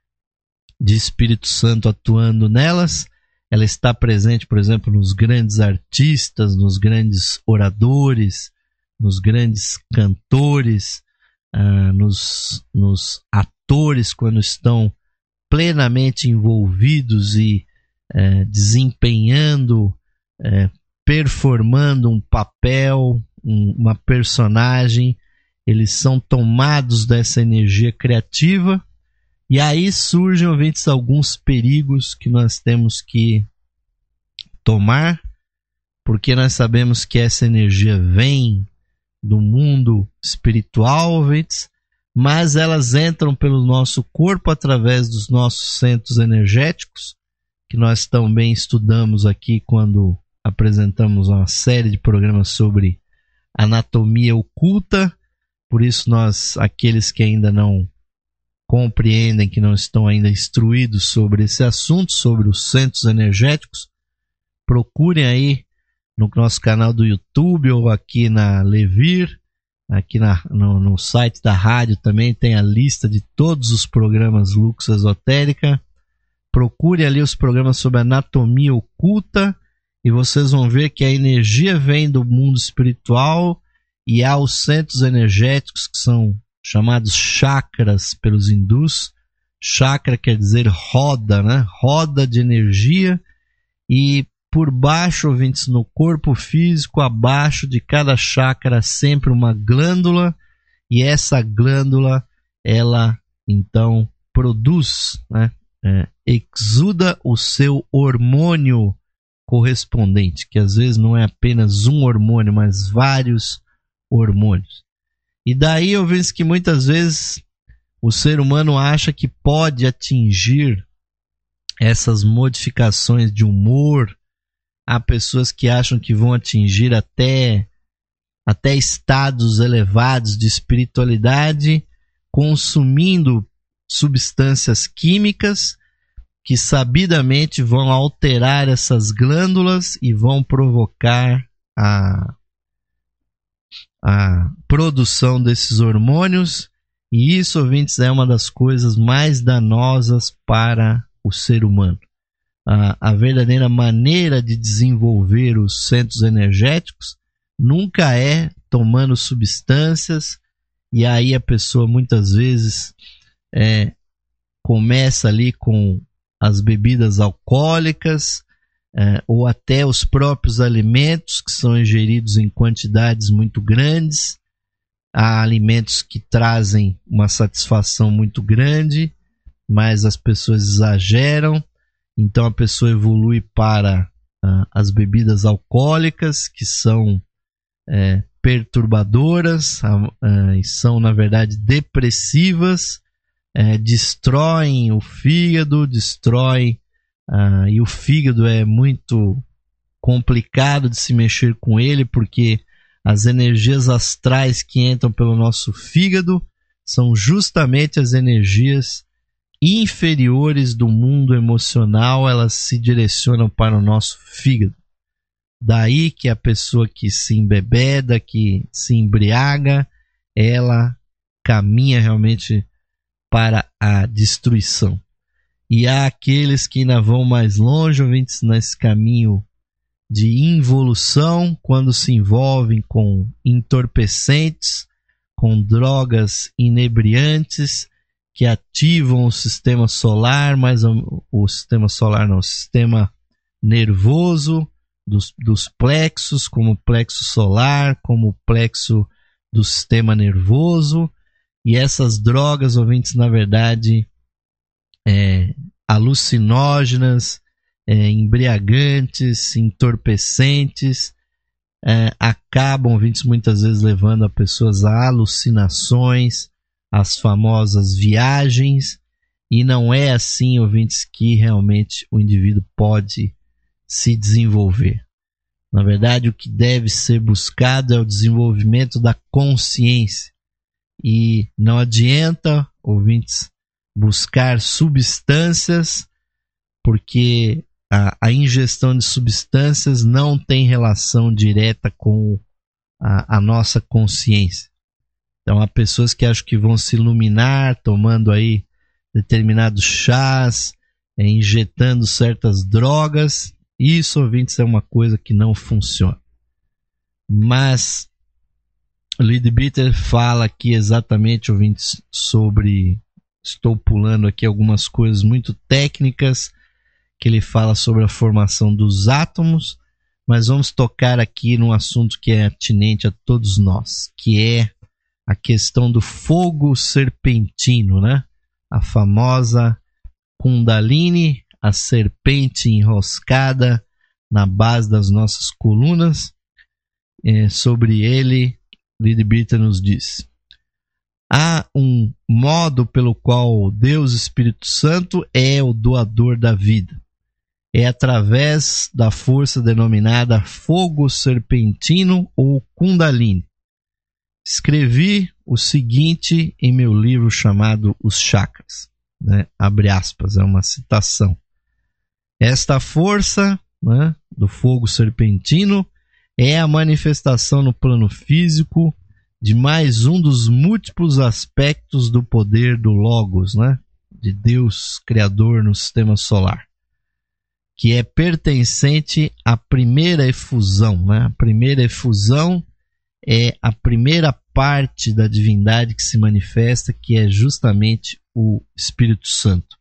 de Espírito Santo atuando nelas. Ela está presente, por exemplo, nos grandes artistas, nos grandes oradores, nos grandes cantores, uh, nos, nos atores, quando estão plenamente envolvidos e é, desempenhando, é, performando um papel, um, uma personagem. Eles são tomados dessa energia criativa. E aí surgem, ouvintes, alguns perigos que nós temos que tomar, porque nós sabemos que essa energia vem do mundo espiritual, ouvintes, mas elas entram pelo nosso corpo através dos nossos centros energéticos, que nós também estudamos aqui quando apresentamos uma série de programas sobre anatomia oculta. Por isso nós, aqueles que ainda não compreendem, que não estão ainda instruídos sobre esse assunto, sobre os centros energéticos, procurem aí no nosso canal do YouTube ou aqui na Levir, aqui na, no, no site da rádio também tem a lista de todos os programas Lux Esotérica. Procure ali os programas sobre anatomia oculta e vocês vão ver que a energia vem do mundo espiritual e há os centros energéticos que são chamados chakras pelos hindus. Chakra quer dizer roda, né? Roda de energia. E por baixo, ouvintes, no corpo físico, abaixo de cada chakra, sempre uma glândula. E essa glândula, ela então produz, né? É, exuda o seu hormônio correspondente, que às vezes não é apenas um hormônio, mas vários hormônios. E daí eu vejo que muitas vezes o ser humano acha que pode atingir essas modificações de humor. Há pessoas que acham que vão atingir até, até estados elevados de espiritualidade, consumindo substâncias químicas que sabidamente vão alterar essas glândulas e vão provocar a a produção desses hormônios, e isso, ouvintes, é uma das coisas mais danosas para o ser humano. A, a verdadeira maneira de desenvolver os centros energéticos nunca é tomando substâncias, e aí a pessoa muitas vezes é, começa ali com as bebidas alcoólicas, É, ou até os próprios alimentos que são ingeridos em quantidades muito grandes. Há alimentos que trazem uma satisfação muito grande, mas as pessoas exageram, então a pessoa evolui para uh, as bebidas alcoólicas, que são é, perturbadoras uh, uh, e são, na verdade, depressivas, uh, destroem o fígado, destroem Ah, e o fígado é muito complicado de se mexer com ele, porque as energias astrais que entram pelo nosso fígado são justamente as energias inferiores do mundo emocional, elas se direcionam para o nosso fígado. Daí que a pessoa que se embebeda, que se embriaga, ela caminha realmente para a destruição. E há aqueles que ainda vão mais longe, ouvintes, nesse caminho de involução, quando se envolvem com entorpecentes, com drogas inebriantes, que ativam o sistema solar, mas o, o sistema solar não, o sistema nervoso dos, dos plexos, como o plexo solar, como o plexo do sistema nervoso. E essas drogas, ouvintes, na verdade, É, alucinógenas, é, embriagantes, entorpecentes, é, acabam, ouvintes, muitas vezes levando a pessoas a alucinações, as famosas viagens, e não é assim, ouvintes, que realmente o indivíduo pode se desenvolver. Na verdade, o que deve ser buscado é o desenvolvimento da consciência, e não adianta, ouvintes, buscar substâncias, porque a, a ingestão de substâncias não tem relação direta com a, a nossa consciência. Então há pessoas que acham que vão se iluminar tomando aí determinados chás, é, injetando certas drogas. Isso, ouvintes, é uma coisa que não funciona. Mas Leadbeater fala aqui exatamente, ouvintes, sobre... Estou pulando aqui algumas coisas muito técnicas que ele fala sobre a formação dos átomos, mas vamos tocar aqui num assunto que é atinente a todos nós, que é a questão do fogo serpentino, né? A famosa Kundalini, a serpente enroscada na base das nossas colunas. É, sobre ele, Leadbeater nos diz: há um modo pelo qual Deus Espírito Santo é o doador da vida. É através da força denominada fogo serpentino ou Kundalini. Escrevi o seguinte em meu livro chamado Os Chakras, né? Abre aspas, é uma citação. Esta força, né, do fogo serpentino é a manifestação no plano físico de mais um dos múltiplos aspectos do poder do Logos, né, de Deus Criador no sistema solar, que é pertencente à primeira efusão. Né? A primeira efusão é a primeira parte da divindade que se manifesta, que é justamente o Espírito Santo.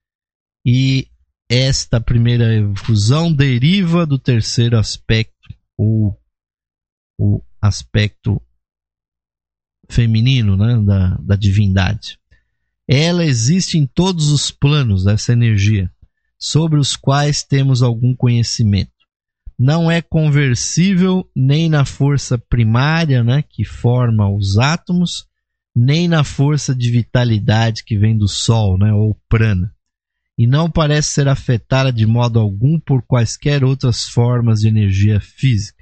E esta primeira efusão deriva do terceiro aspecto, ou o aspecto feminino, né, da, da divindade. Ela existe em todos os planos dessa energia, sobre os quais temos algum conhecimento. Não é conversível nem na força primária, né, que forma os átomos, nem na força de vitalidade que vem do Sol, né, ou prana. E não parece ser afetada de modo algum por quaisquer outras formas de energia física.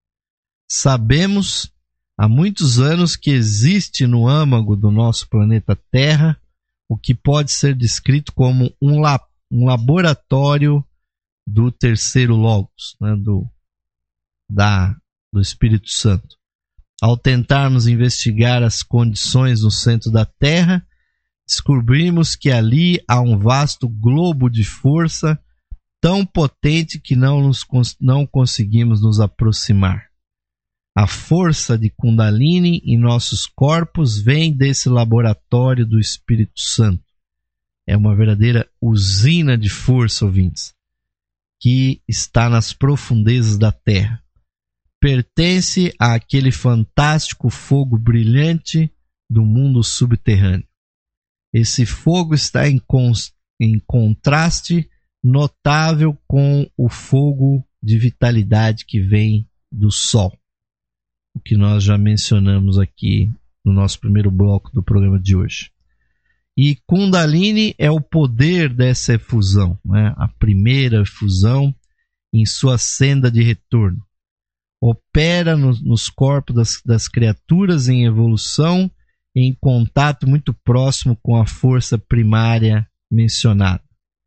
Sabemos há muitos anos que existe no âmago do nosso planeta Terra o que pode ser descrito como um lapão, um laboratório do terceiro Logos, né, do, da, do Espírito Santo. Ao tentarmos investigar as condições no centro da Terra, descobrimos que ali há um vasto globo de força tão potente que não, nos, não conseguimos nos aproximar. A força de Kundalini em nossos corpos vem desse laboratório do Espírito Santo. É uma verdadeira usina de força, ouvintes, que está nas profundezas da Terra. Pertence àquele fantástico fogo brilhante do mundo subterrâneo. Esse fogo está em, em contraste notável com o fogo de vitalidade que vem do Sol, o que nós já mencionamos aqui no nosso primeiro bloco do programa de hoje. E Kundalini é o poder dessa efusão, né? A primeira efusão em sua senda de retorno. Opera no, nos corpos das, das criaturas em evolução, em contato muito próximo com a força primária mencionada.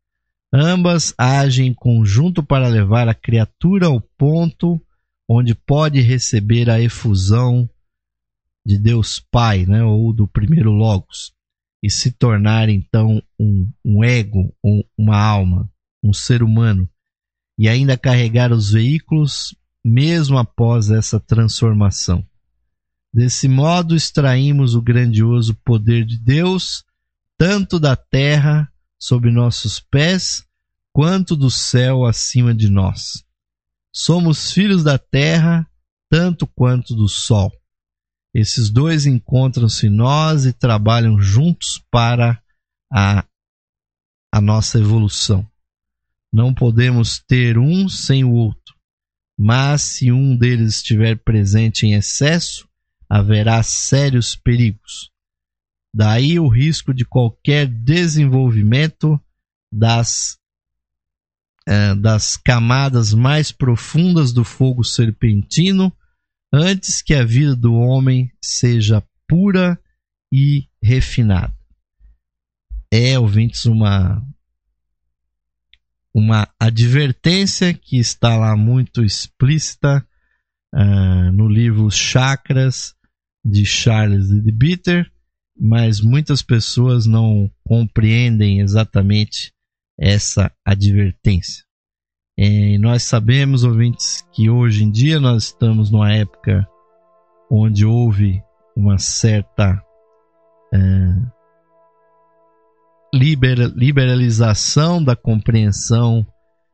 Ambas agem em conjunto para levar a criatura ao ponto onde pode receber a efusão de Deus Pai, né? Ou do primeiro Logos, e se tornar então um, um ego, um, uma alma, um ser humano, e ainda carregar os veículos mesmo após essa transformação. Desse modo extraímos o grandioso poder de Deus, tanto da terra sob nossos pés, quanto do céu acima de nós. Somos filhos da terra, tanto quanto do sol. Esses dois encontram-se em nós e trabalham juntos para a, a nossa evolução. Não podemos ter um sem o outro, mas se um deles estiver presente em excesso, haverá sérios perigos. Daí o risco de qualquer desenvolvimento das, eh, das camadas mais profundas do fogo serpentino, antes que a vida do homem seja pura e refinada. É, ouvintes, uma, uma advertência que está lá muito explícita uh, no livro Os Chakras, de Charles Leadbeater, mas muitas pessoas não compreendem exatamente essa advertência. E nós sabemos, ouvintes, que hoje em dia nós estamos numa época onde houve uma certa é, libera, liberalização da compreensão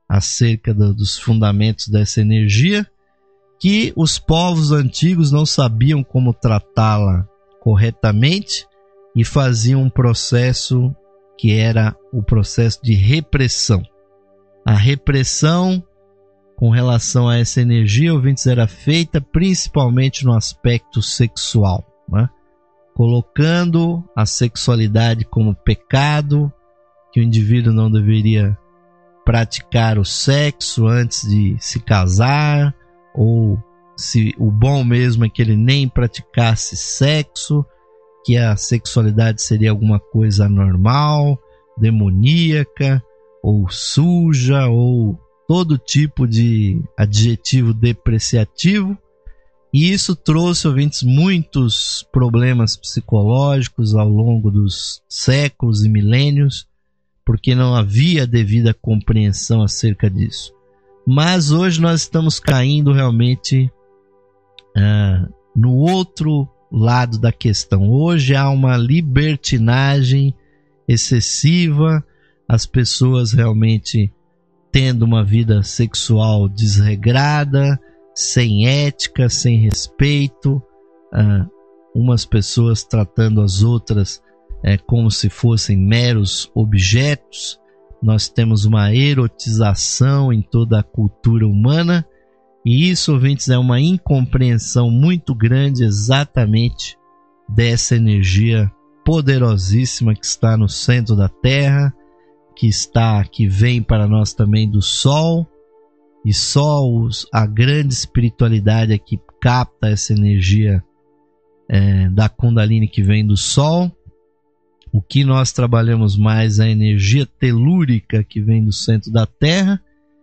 acerca do, dos fundamentos dessa energia, que os povos antigos não sabiam como tratá-la corretamente e faziam um processo que era o processo de repressão. A repressão com relação a essa energia, ouvintes, era feita principalmente no aspecto sexual, né? Colocando a sexualidade como pecado, que o indivíduo não deveria praticar o sexo antes de se casar, ou se o bom mesmo é que ele nem praticasse sexo, que a sexualidade seria alguma coisa anormal, demoníaca, ou suja, ou todo tipo de adjetivo depreciativo. E isso trouxe, ouvintes, muitos problemas psicológicos ao longo dos séculos e milênios, porque não havia devida compreensão acerca disso. Mas hoje nós estamos caindo realmente ah, no outro lado da questão. Hoje há uma libertinagem excessiva, as pessoas realmente tendo uma vida sexual desregrada, sem ética, sem respeito, uh, umas pessoas tratando as outras uh, como se fossem meros objetos. Nós temos uma erotização em toda a cultura humana, e isso, ouvintes, é uma incompreensão muito grande exatamente dessa energia poderosíssima que está no centro da Terra, que está, que vem para nós também do Sol, e só os, a grande espiritualidade é que capta essa energia é, da Kundalini que vem do Sol. O que nós trabalhamos mais é a energia telúrica que vem do centro da Terra.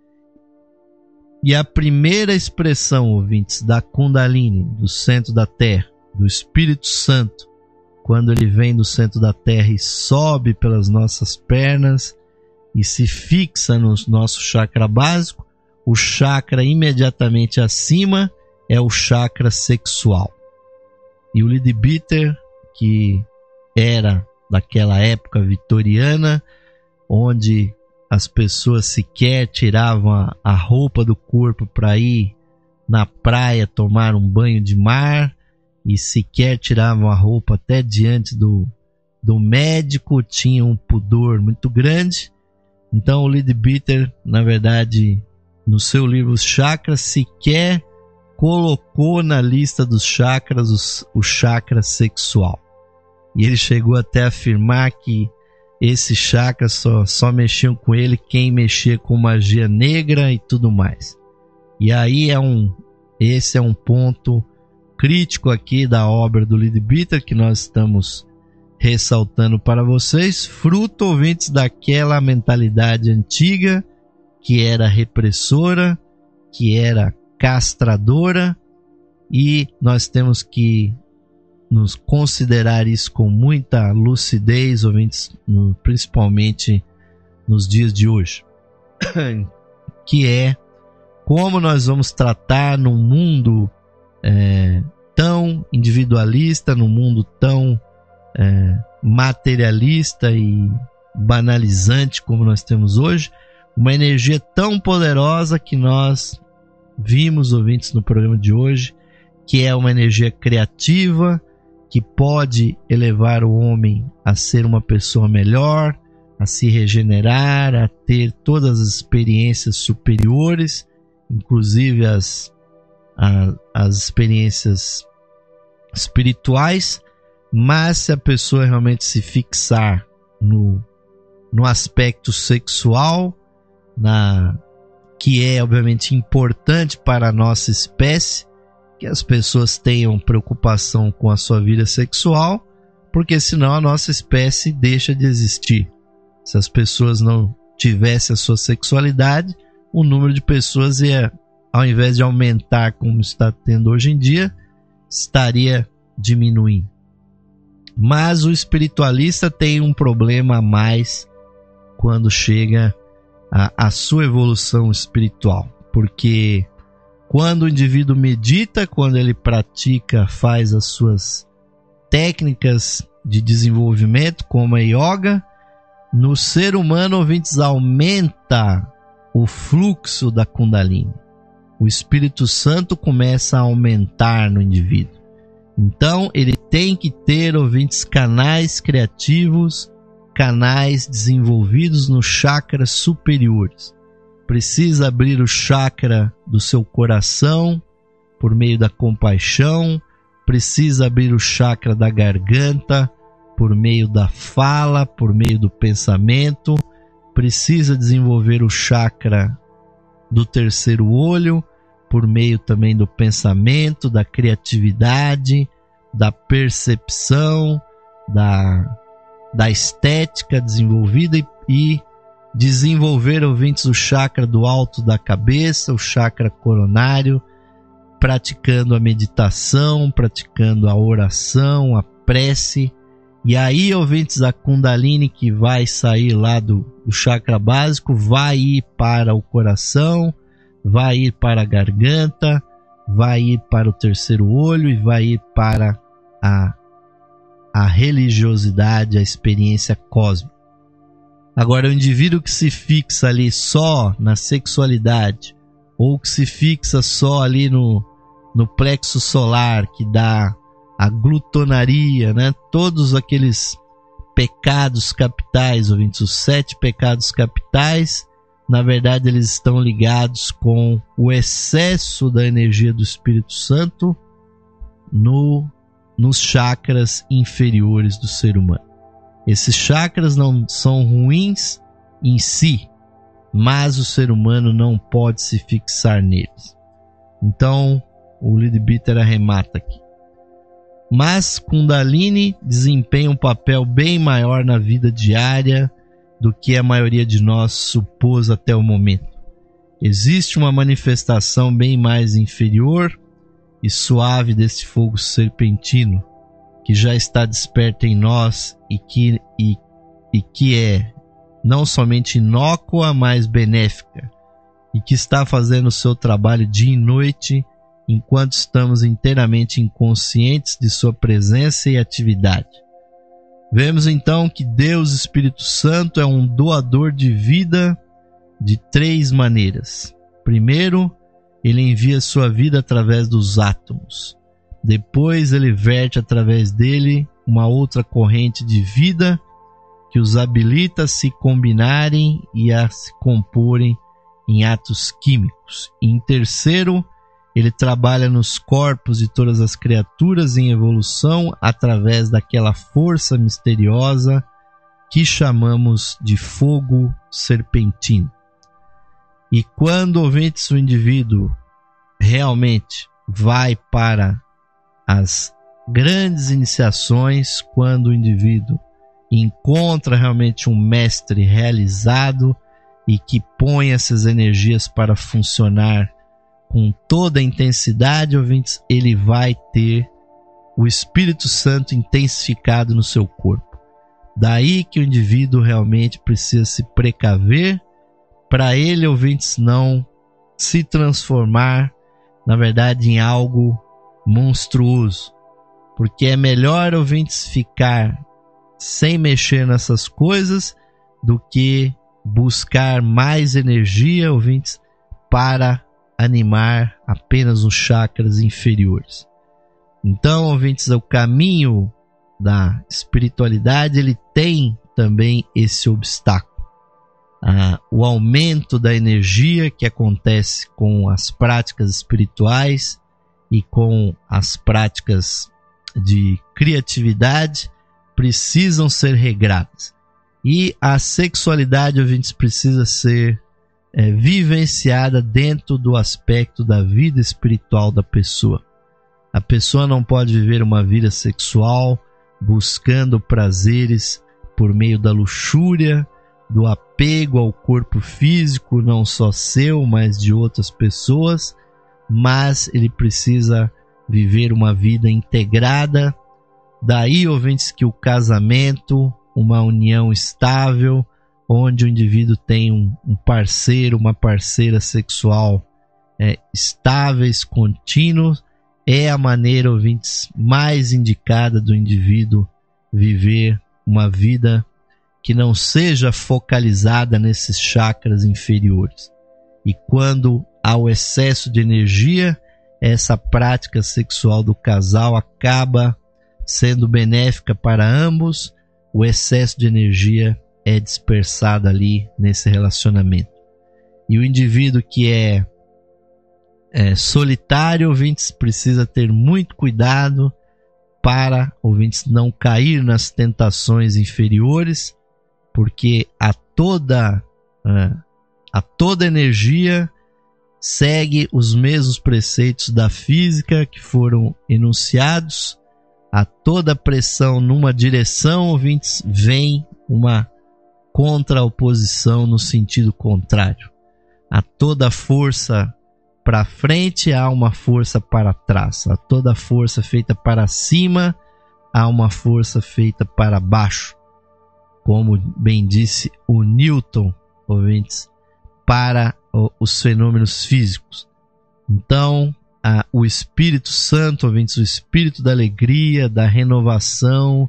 E a primeira expressão, ouvintes, da Kundalini, do centro da Terra, do Espírito Santo, quando ele vem do centro da Terra e sobe pelas nossas pernas e se fixa no nosso chakra básico, o chakra imediatamente acima é o chakra sexual. E o Leadbeater, que era daquela época vitoriana, onde as pessoas sequer tiravam a, a roupa do corpo para ir na praia tomar um banho de mar, e sequer tiravam a roupa até diante do, do médico, tinha um pudor muito grande. Então o Leadbeater, na verdade, no seu livro Os Chakras, sequer colocou na lista dos chakras os, o chakra sexual. E ele chegou até a afirmar que esses chakras só, só mexiam com ele quem mexia com magia negra e tudo mais. E aí é um, esse é um ponto crítico aqui da obra do Leadbeater que nós estamos ressaltando para vocês, fruto, ouvintes, daquela mentalidade antiga que era repressora, que era castradora, e nós temos que nos considerar isso com muita lucidez, ouvintes, no, principalmente nos dias de hoje, que é como nós vamos tratar num mundo é, tão individualista, num mundo tão é, materialista e banalizante como nós temos hoje, uma energia tão poderosa que nós vimos, ouvintes, no programa de hoje, que é uma energia criativa, que pode elevar o homem a ser uma pessoa melhor, a se regenerar, a ter todas as experiências superiores, inclusive as, a, as experiências espirituais. Mas se a pessoa realmente se fixar no, no aspecto sexual, na, que é obviamente importante para a nossa espécie, que as pessoas tenham preocupação com a sua vida sexual, porque senão a nossa espécie deixa de existir. Se as pessoas não tivessem a sua sexualidade, o número de pessoas ia, ao invés de aumentar como está tendo hoje em dia, estaria diminuindo. Mas o espiritualista tem um problema a mais quando chega a, a sua evolução espiritual, porque quando o indivíduo medita, quando ele pratica, faz as suas técnicas de desenvolvimento, como a yoga, no ser humano, ouvintes, aumenta o fluxo da Kundalini. O Espírito Santo começa a aumentar no indivíduo. Então, ele tem que ter, ouvintes, canais criativos, canais desenvolvidos nos chakras superiores. Precisa abrir o chakra do seu coração por meio da compaixão, precisa abrir o chakra da garganta por meio da fala, por meio do pensamento, precisa desenvolver o chakra do terceiro olho por meio também do pensamento, da criatividade, da percepção, da, da estética desenvolvida e, e desenvolver, ouvintes, o chakra do alto da cabeça, o chakra coronário, praticando a meditação, praticando a oração, a prece. E aí, ouvintes, a Kundalini que vai sair lá do, do chakra básico vai ir para o coração, vai ir para a garganta, vai ir para o terceiro olho e vai ir para a, a religiosidade, a experiência cósmica. Agora, o indivíduo que se fixa ali só na sexualidade, ou que se fixa só ali no, no plexo solar, que dá a glutonaria, né? Todos aqueles pecados capitais, ouvintes, os sete pecados capitais, na verdade eles estão ligados com o excesso da energia do Espírito Santo no, nos chakras inferiores do ser humano. Esses chakras não são ruins em si, mas o ser humano não pode se fixar neles. Então, o Leadbeater arremata aqui. Mas Kundalini desempenha um papel bem maior na vida diária do que a maioria de nós supôs até o momento. Existe uma manifestação bem mais inferior e suave desse fogo serpentino que já está desperto em nós e que, e, e que é não somente inócua, mas benéfica, e que está fazendo o seu trabalho dia e noite enquanto estamos inteiramente inconscientes de sua presença e atividade. Vemos então que Deus Espírito Santo é um doador de vida de três maneiras. Primeiro, ele envia sua vida através dos átomos. Depois, ele verte através dele uma outra corrente de vida que os habilita a se combinarem e a se comporem em atos químicos. E em terceiro, ele trabalha nos corpos de todas as criaturas em evolução através daquela força misteriosa que chamamos de fogo serpentino. E quando, ouvintes, o indivíduo realmente vai para as grandes iniciações, quando o indivíduo encontra realmente um mestre realizado e que põe essas energias para funcionar com toda a intensidade, ouvintes, ele vai ter o Espírito Santo intensificado no seu corpo. Daí que o indivíduo realmente precisa se precaver para ele, ouvintes, não se transformar, na verdade, em algo monstruoso. Porque é melhor, ouvintes, ficar sem mexer nessas coisas do que buscar mais energia, ouvintes, para animar apenas os chakras inferiores. Então, ouvintes, o caminho da espiritualidade, ele tem também esse obstáculo. Ah, o aumento da energia que acontece com as práticas espirituais e com as práticas de criatividade precisam ser regradas. E a sexualidade, ouvintes, precisa ser É, vivenciada dentro do aspecto da vida espiritual da pessoa. A pessoa não pode viver uma vida sexual buscando prazeres por meio da luxúria, do apego ao corpo físico, não só seu, mas de outras pessoas, mas ele precisa viver uma vida integrada. Daí, ouvintes, que o casamento, uma união estável, onde o indivíduo tem um, um parceiro, uma parceira sexual é, estáveis, contínuos, é a maneira, ouvintes, mais indicada do indivíduo viver uma vida que não seja focalizada nesses chakras inferiores. E quando há o excesso de energia, essa prática sexual do casal acaba sendo benéfica para ambos. O excesso de energia é dispersado ali nesse relacionamento. E o indivíduo que é, é solitário, ouvintes, precisa ter muito cuidado para, ouvintes, não cair nas tentações inferiores, porque a toda, a toda energia segue os mesmos preceitos da física que foram enunciados. A toda pressão numa direção, ouvintes, vem uma contra-oposição no sentido contrário. A toda força para frente, há uma força para trás. A toda força feita para cima, há uma força feita para baixo. Como bem disse o Newton, ouvintes, para os fenômenos físicos. Então, a, o Espírito Santo, ouvintes, o Espírito da alegria, da renovação,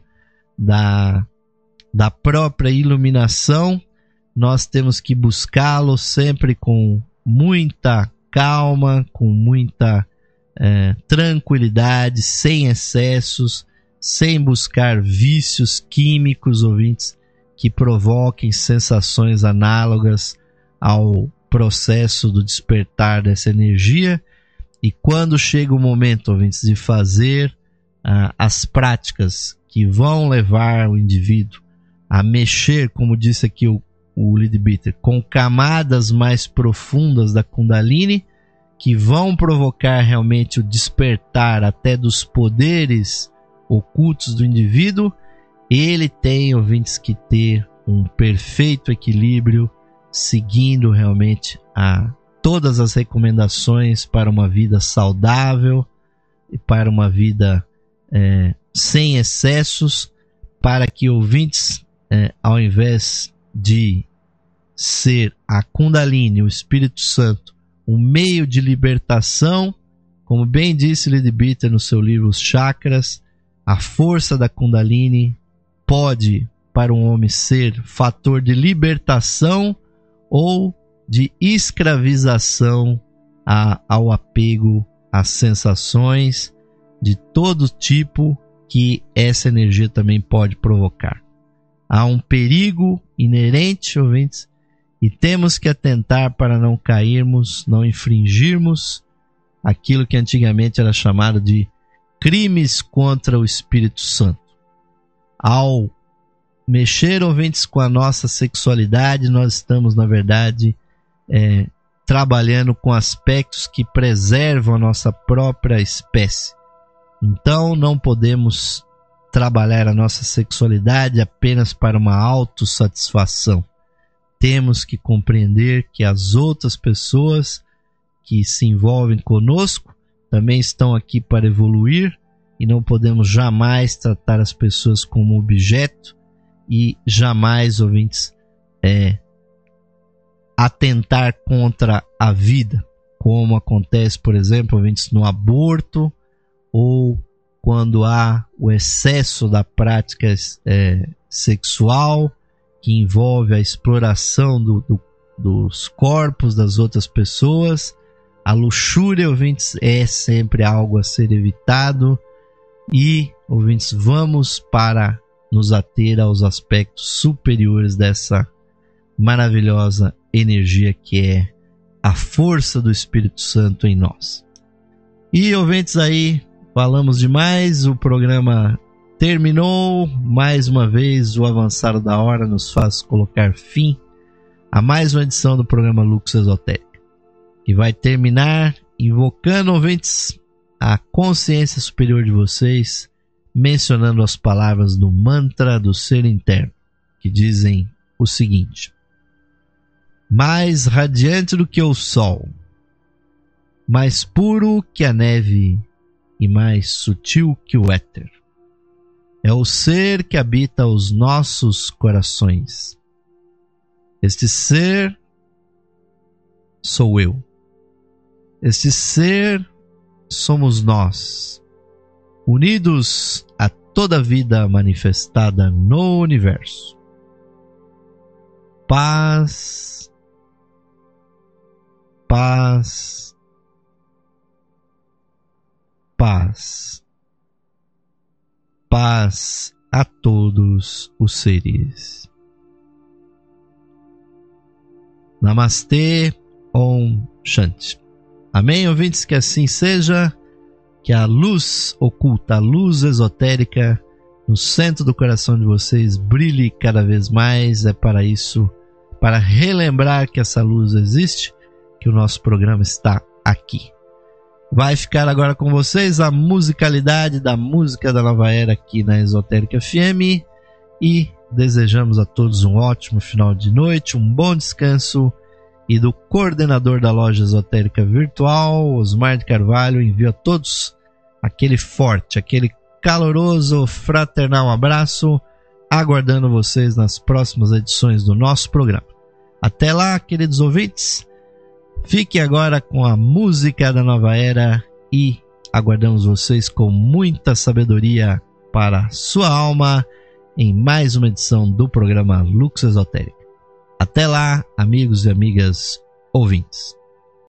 da, da própria iluminação, nós temos que buscá-lo sempre com muita calma, com muita é, tranquilidade, sem excessos, sem buscar vícios químicos, ouvintes, que provoquem sensações análogas ao processo do despertar dessa energia. E quando chega o momento, ouvintes, de fazer ah, as práticas que vão levar o indivíduo a mexer, como disse aqui o, o Leadbeater, com camadas mais profundas da Kundalini, que vão provocar realmente o despertar até dos poderes ocultos do indivíduo, ele tem, ouvintes, que ter um perfeito equilíbrio, seguindo realmente a todas as recomendações para uma vida saudável e para uma vida é, sem excessos, para que, ouvintes, é, ao invés de ser a Kundalini, o Espírito Santo, um meio de libertação, como bem disse Leadbeater no seu livro Os Chakras, a força da Kundalini pode, para um homem, ser fator de libertação ou de escravização a, ao apego às sensações de todo tipo que essa energia também pode provocar. Há um perigo inerente, ouvintes, e temos que atentar para não cairmos, não infringirmos aquilo que antigamente era chamado de crimes contra o Espírito Santo. Ao mexer, ouvintes, com a nossa sexualidade, nós estamos, na verdade, é, trabalhando com aspectos que preservam a nossa própria espécie. Então, não podemos trabalhar a nossa sexualidade apenas para uma autossatisfação. Temos que compreender que as outras pessoas que se envolvem conosco também estão aqui para evoluir e não podemos jamais tratar as pessoas como objeto e jamais, ouvintes, é, atentar contra a vida, como acontece, por exemplo, ouvintes, no aborto ou quando há o excesso da prática é, sexual que envolve a exploração do, do, dos corpos das outras pessoas. A luxúria, ouvintes, é sempre algo a ser evitado e, ouvintes, vamos para nos ater aos aspectos superiores dessa maravilhosa energia que é a força do Espírito Santo em nós. E, ouvintes, aí falamos demais, o programa terminou. Mais uma vez, o avançar da hora nos faz colocar fim a mais uma edição do programa Lux Esotérica, que vai terminar invocando, ouvintes, a consciência superior de vocês, mencionando as palavras do mantra do ser interno, que dizem o seguinte: mais radiante do que o sol, mais puro que a neve e mais sutil que o éter, é o ser que habita os nossos corações. Este ser sou eu. Este ser somos nós, unidos a toda a vida manifestada no universo. Paz, paz, paz, paz a todos os seres. Namastê, Om Shanti. Amém, ouvintes, que assim seja, que a luz oculta, a luz esotérica no centro do coração de vocês brilhe cada vez mais. É para isso, para relembrar que essa luz existe, que o nosso programa está aqui. Vai ficar agora com vocês a musicalidade da música da nova era aqui na Esotérica F M e desejamos a todos um ótimo final de noite, um bom descanso, e do coordenador da loja esotérica virtual, Osmar de Carvalho, envio a todos aquele forte, aquele caloroso, fraternal abraço, aguardando vocês nas próximas edições do nosso programa. Até lá, queridos ouvintes, fique agora com a música da nova era e aguardamos vocês com muita sabedoria para a sua alma em mais uma edição do programa Lux Esotérica. Até lá, amigos e amigas ouvintes.